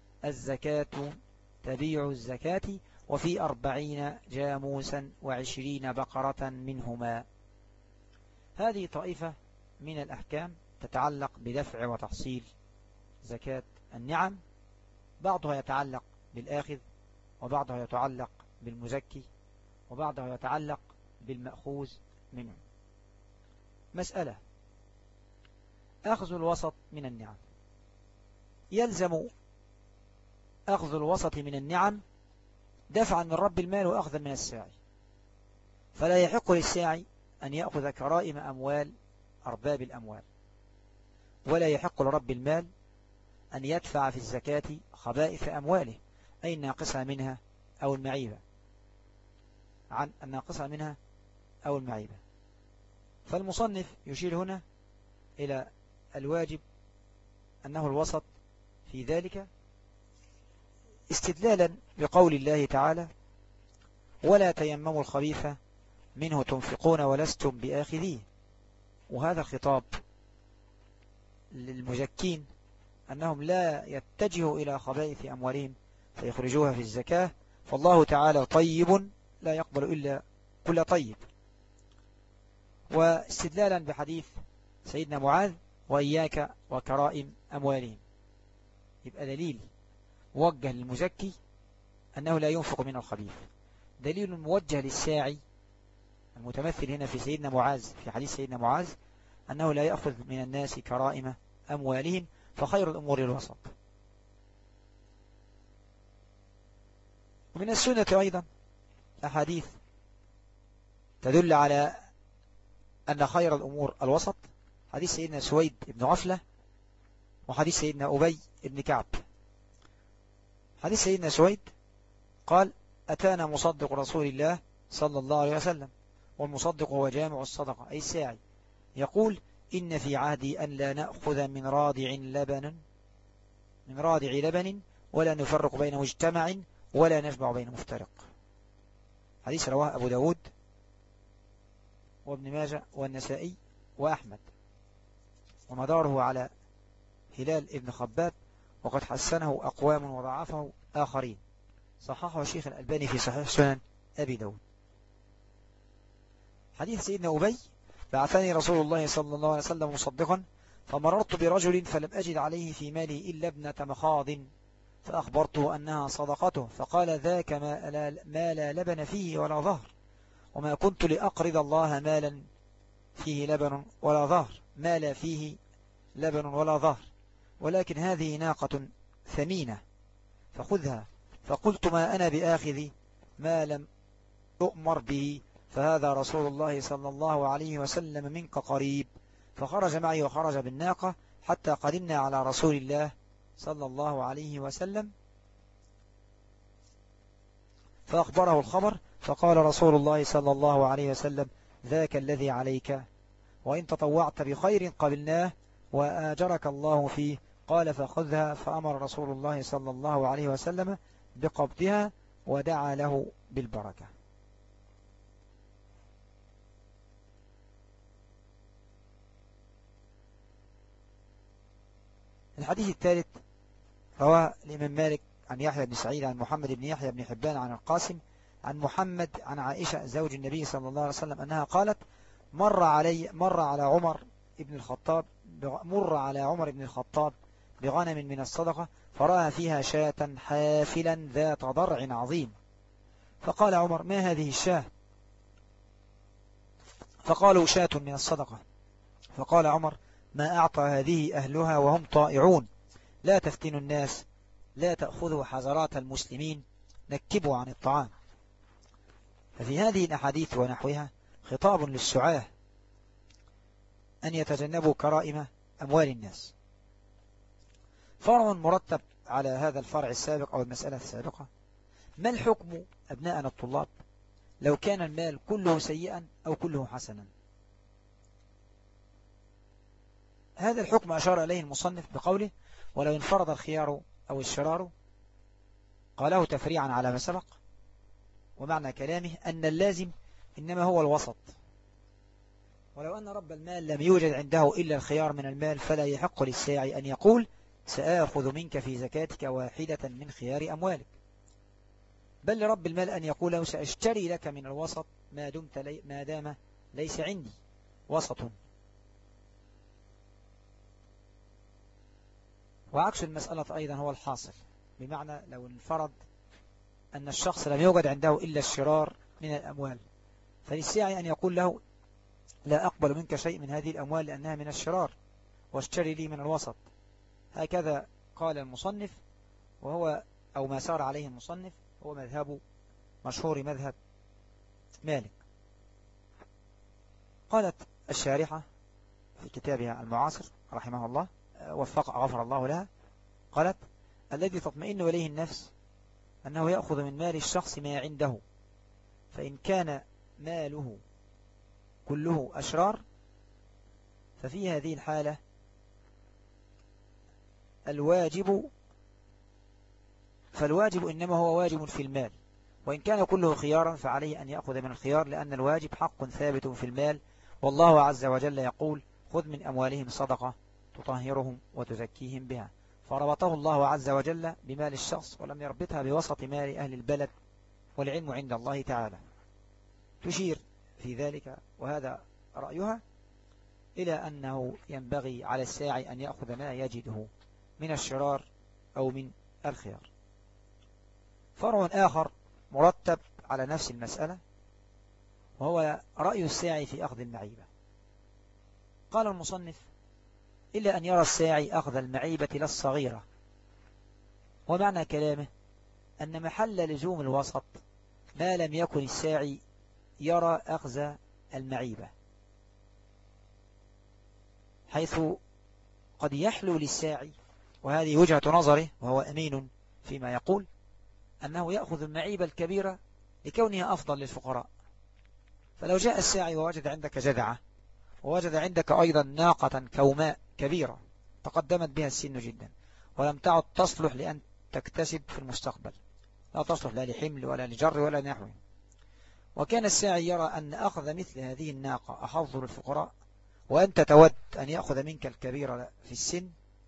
الزكاة، وفي 40 جاموسا و20 بقرة منهما. هذه طائفة من الأحكام تتعلق بدفع وتحصيل زكاة النعم، بعضها يتعلق بالآخذ، وبعضها يتعلق بالمزكي، وبعضها يتعلق بالمأخوذ منه. مسألة: أخذ الوسط من النعم. يلزم أخذ الوسط من النعم دفعا من رب المال وأخذا من الساعي، فلا يحق للساعي أن يأخذ كرائم أموال أرباب الأموال، ولا يحق لرب المال أن يدفع في الزكاة خبائث أمواله، أي الناقصة منها أو المعيبة، عن الناقصة منها أو المعيبة. فالمصنف يشير هنا إلى الواجب أنه الوسط في ذلك، استدلالا بقول الله تعالى: ولا تيمموا الخبيث منه تنفقون ولستم بآخذيه. وهذا الخطاب للمزكين أنهم لا يتجهوا إلى خبائث أموالهم فيخرجوها في الزكاة، فالله تعالى طيب لا يقبل إلا كل طيب. واستدلالا بحديث سيدنا معاذ: وإياك وكرائم أموالهم، يبقى دليل موجه للمزكي أنه لا ينفق من الخبيث، دليل موجه للساعي المتمثل هنا في سيدنا معاذ، في حديث سيدنا معاذ، أنه لا يأخذ من الناس كرائم أموالهم، فخير الأمور الوسط. ومن السنة أيضا أحاديث تدل على أن خير الأمور الوسط، حديث سيدنا سويد بن غفلة، وحديث سيدنا أبي بن كعب. حديث سيدنا سويد قال: أتانا مصدق رسول الله صلى الله عليه وسلم، والمصدق هو جامع الصدقة أي الساعي، يقول: إن في عهدي أن لا نأخذ من راضع لبن ولا نفرق بين مجتمع ولا نجمع بين مفترق. حديث رواه أبو داود وابن ماجه والنسائي وأحمد، ومداره على هلال ابن خباب، وقد حسنه أقوام وضعفه آخرين، صححه الشيخ الألباني في صحيح سنن أبي داود. حديث سيدنا أبي: بعثني رسول الله صلى الله عليه وسلم مصدقا فمررت برجل فلم أجد عليه في مالي إلا ابنة مخاض، فأخبرته أنها صدقته، فقال ذاك ما لا لبن فيه ولا ظهر، وما كنت لأقرض الله مالا فيه لبن ولا ظهر، ما لا فيه لبن ولا ظهر، ولكن هذه ناقة ثمينة فخذها. فقلت ما أنا بآخذ ما لم أؤمر به، فهذا رسول الله صلى الله عليه وسلم منك قريب. فخرج معي وخرج بالناقة حتى قدمنا على رسول الله صلى الله عليه وسلم، فأخبره الخبر، فقال رسول الله صلى الله عليه وسلم ذاك الذي عليك، وإن تطوعت بخير قبلناه وآجرك الله فيه. قال فخذها، فأمر رسول الله صلى الله عليه وسلم بقبضها ودعا له بالبركة. الحديث الثالث رواه الإمام مالك عن يحيى بن سعيد عن محمد بن يحيى بن حبان عن القاسم عن محمد عن عائشة زوج النبي صلى الله عليه وسلم أنها قالت مر على عمر بن الخطاب بغنم من الصدقة، فرأى فيها شاة حافلا ذات ضرع عظيم، فقال عمر ما هذه الشاة؟ فقالوا شاة من الصدقة. فقال عمر ما أعطى هذه أهلها وهم طائعون، لا تفتنوا الناس، لا تأخذوا حضرات المسلمين، نكبوا عن الطعام. ففي هذه الأحاديث ونحوها خطاب للسعاة أن يتجنبوا كرائم أموال الناس. فرع مرتب على هذا الفرع السابق أو المسألة السابقة: ما الحكم أبناءنا الطلاب لو كان المال كله سيئا أو كله حسنا؟ هذا الحكم أشار إليه المصنف بقوله ولو انفرض الخيار أو الشرار، قاله تفريعا على ما سبق، ومعنى كلامه أن اللازم إنما هو الوسط، ولو أن رب المال لم يوجد عنده إلا الخيار من المال فلا يحق للساعي أن يقول سآخذ منك في زكاتك واحدة من خيار أموالك، بل لرب المال أن يقول له سأشتري لك من الوسط ما دام ليس عندي وسط. وعكس المسألة أيضا هو الحاصل، بمعنى لو انفرض أن الشخص لم يوجد عنده إلا الشرار من الأموال، فللساعي أن يقول له لا أقبل منك شيء من هذه الأموال لأنها من الشرار، واشتري لي من الوسط. هكذا قال المصنف، وهو أو ما سار عليه المصنف هو مشهور مذهب مالك. قالت الشارحة في كتابها المعاصر رحمه الله غفر الله لها، قالت الذي تطمئن إليه النفس أنه يأخذ من مال الشخص ما عنده، فإن كان ماله كله أشرار ففي هذه الحالة فالواجب إنما هو واجب في المال، وإن كان كله خيارا فعليه أن يأخذ من الخيار، لأن الواجب حق ثابت في المال، والله عز وجل يقول خذ من أموالهم صدقة تطهرهم وتزكيهم بها، فربطه الله عز وجل بمال الشخص ولم يربطها بوسط مال أهل البلد، والعلم عند الله تعالى. تشير في ذلك وهذا رأيها إلى أنه ينبغي على الساعي أن يأخذ ما يجده من الشرار أو من الخيار. فرع آخر مرتب على نفس المسألة وهو رأي الساعي في أخذ المعيبة. قال المصنف إلا أن يرى الساعي أخذ المعيبة للصغيرة، ومعنى كلامه أن محل لزوم الوسط ما لم يكن الساعي يرى أخذ المعيبة، حيث قد يحلو للساعي، وهذه وجهة نظره وهو أمين فيما يقول، أنه يأخذ المعيبة الكبيرة لكونها أفضل للفقراء. فلو جاء الساعي ووجد عندك جذعة ووجد عندك أيضا ناقة كوماء كبيرة تقدمت بها السن جدا ولم تعد تصلح لأن تكتسب في المستقبل، لا تصلح لا لحمل ولا لجر ولا نحوه، وكان الساعي يرى أن أخذ مثل هذه الناقة أحظ للفقراء، وأنت تود أن يأخذ منك الكبير في السن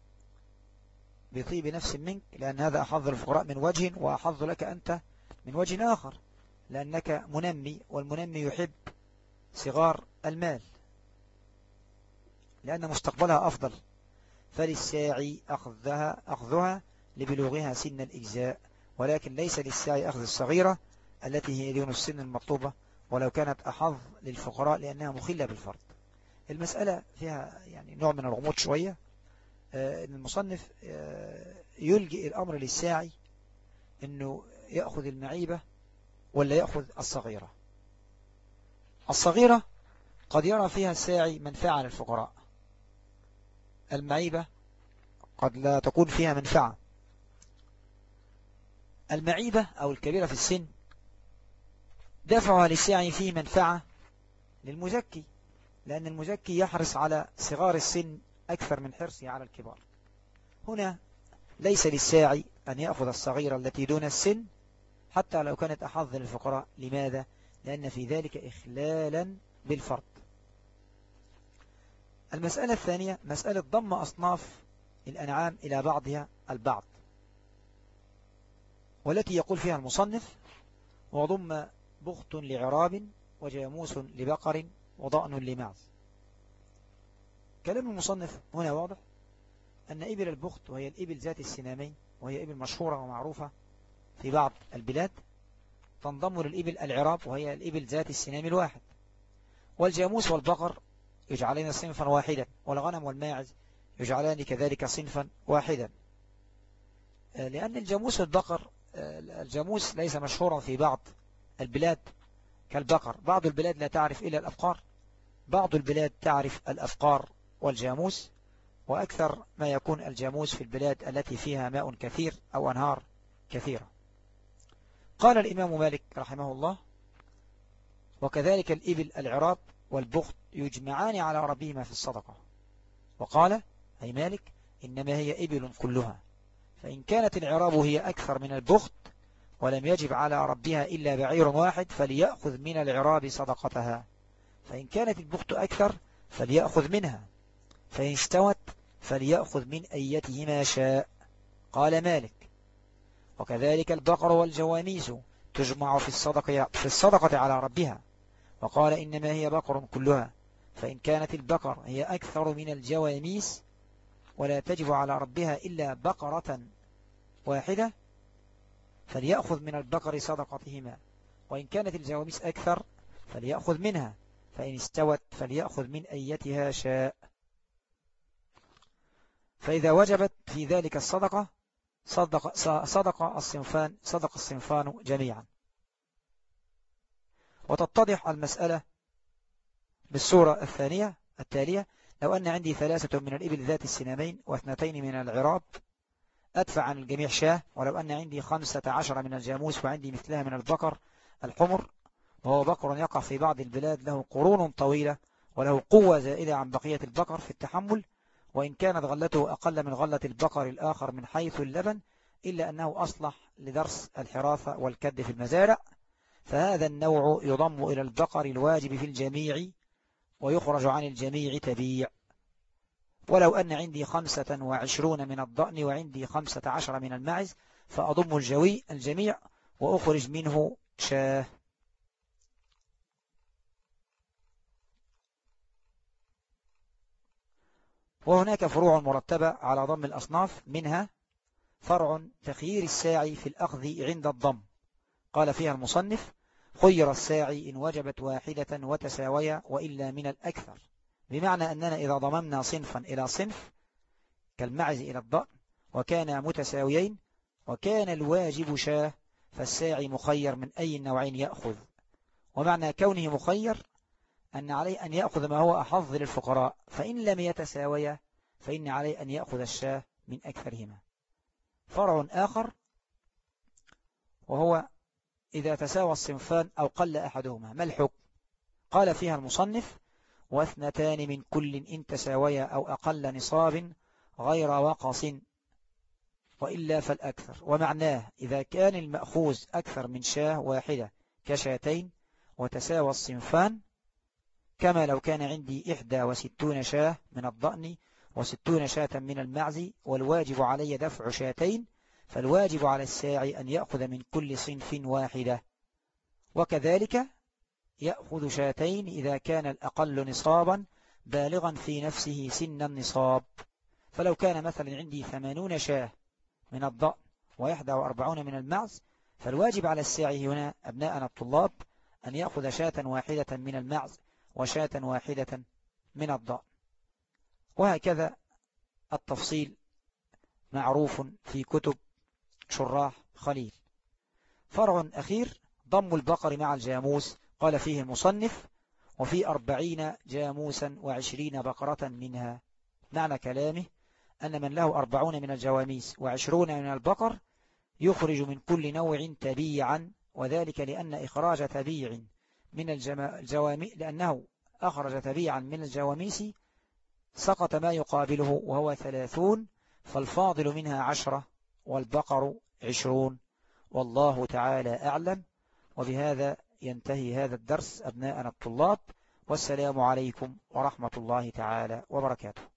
بطيب نفس منك، لأن هذا أحظ للفقراء من وجه وأحظ لك أنت من وجه آخر، لأنك منمي، والمنمي يحب صغار المال. لأن مستقبلها أفضل، فللساعي أخذها لبلوغها سن الإجزاء، ولكن ليس للساعي أخذ الصغيرة التي هي دون السن المطلوبة ولو كانت أحظ للفقراء لأنها مخلة بالفرض. المسألة فيها يعني نوع من الغموض شوية. إن المصنف يلجئ الأمر للساعي أنه يأخذ المعيبة ولا يأخذ الصغيرة. الصغيرة قد يرى فيها الساعي منفعة للفقراء، المعيبة قد لا تكون فيها منفعة. المعيبة أو الكبيرة في السن دفعها للساعي فيه منفعة للمزكي، لأن المزكي يحرص على صغار السن أكثر من حرصه على الكبار. هنا ليس للساعي أن يأخذ الصغيرة التي دون السن حتى لو كانت أحظ للفقراء. لماذا؟ لأن في ذلك إخلالا بالفرض. المسألة الثانية مسألة ضم أصناف الأنعام إلى بعضها البعض، والتي يقول فيها المصنف: وضم بخت لعراب وجاموس لبقر وضأن لمعز. كلام المصنف هنا واضح أن إبل البخت، وهي الإبل ذات السنامين، وهي إبل مشهورة ومعروفة في بعض البلاد، تنضم للإبل العراب وهي الإبل ذات السنام الواحد. والجاموس والبقر يجعلين صنفا واحدا، والغنم والماعز يجعلان كذلك صنفا واحدا. لأن الجاموس والبقر، الجاموس ليس مشهورا في بعض البلاد كالبقر. بعض البلاد لا تعرف إلا الأبقار، بعض البلاد تعرف الأبقار والجاموس، وأكثر ما يكون الجاموس في البلاد التي فيها ماء كثير أو أنهار كثيرة. قال الإمام مالك رحمه الله: وكذلك الإبل العراب والبخت يجمعان على ربهما في الصدقة. وقال أي مالك: إنما هي إبل كلها، فإن كانت العراب هي أكثر من البخت ولم يجب على ربها إلا بعير واحد فليأخذ من العراب صدقتها، فإن كانت البخت أكثر فليأخذ منها، فإن استوت فليأخذ من أيتهما شاء. قال مالك: وكذلك البقر والجواميس تجمع في الصدقة على ربها. وقال: إنما هي بقر كلها، فإن كانت البقر هي أكثر من الجواميس ولا تجب على ربها إلا بقرة واحدة فليأخذ من البقر صدقتهما، وإن كانت الجواميس أكثر فليأخذ منها، فإن استوت فليأخذ من أيتها شاء. فإذا وجبت في ذلك الصدقة صدق الصنفان جميعا. وتتضح المسألة بالصورة التالية: لو أن عندي 3 من الإبل ذات السنامين و2 من العراب أدفع عن الجميع شاه، ولو أن عندي 15 من الجاموس وعندي مثلها من البقر الحمر، وهو بقر يقع في بعض البلاد له قرون طويلة وله قوة زائدة عن بقية البقر في التحمل، وإن كانت غلته أقل من غلة البقر الآخر من حيث اللبن، إلا أنه أصلح لدرس الحراثة والكد في المزارع، فهذا النوع يضم إلى البقر الواجب في الجميع ويخرج عن الجميع تبيع. ولو أن عندي 25 من الضأن وعندي 15 من المعز فأضم الجميع وأخرج منه شاه. وهناك فروع مرتبة على ضم الأصناف، منها فرع تخيير الساعي في الأخذ عند الضم. قال فيها المصنف: خير الساعي إن وجبت واحدة وتساويا وإلا من الأكثر، بمعنى أننا إذا ضممنا صنفا إلى صنف كالمعز إلى الضأن وكان متساويين وكان الواجب شاه فالساعي مخير من أي النوعين يأخذ. ومعنى كونه مخير أن عليه أن يأخذ ما هو أحظ للفقراء، فإن لم يتساويا فإن عليه أن يأخذ الشاه من أكثرهما. فرع آخر وهو إذا تساوى الصنفان أو قل أحدهما، ما الحكم؟ قال فيها المصنف: و2 من كل إن تساويا أو أقل نصاب غير وقص وإلا فالأكثر. ومعناه إذا كان المأخوذ أكثر من شاه واحدة كشاتين وتساوى الصنفان، كما لو كان عندي 61 شاه من الضأن و60 شاة من المعز والواجب علي دفع شاتين، فالواجب على الساعي أن يأخذ من كل صنف واحدة، وكذلك يأخذ شاتين إذا كان الأقل نصابا بالغا في نفسه سن النصاب. فلو كان مثلا عندي 80 شاة من الضأن و41 من المعز، فالواجب على الساعي هنا أبناءنا الطلاب أن يأخذ شاة واحدة من المعز وشاة واحدة من الضأن. وهكذا التفصيل معروف في كتب شراح خليل. فرع أخير ضم البقر مع الجاموس، قال فيه المصنف: وفي 40 جاموسا و20 بقرة منها. معنى كلامه أن من له 40 من الجواميس و20 من البقر يخرج من كل نوع تبيعا، وذلك لأن إخراج تبيع من لأنه أخرج تبيعا من الجواميس سقط ما يقابله وهو 30، فالفاضل منها 10 والبقر 20. والله تعالى أعلم. وبهذا ينتهي هذا الدرس أبناءنا الطلاب، والسلام عليكم ورحمة الله تعالى وبركاته.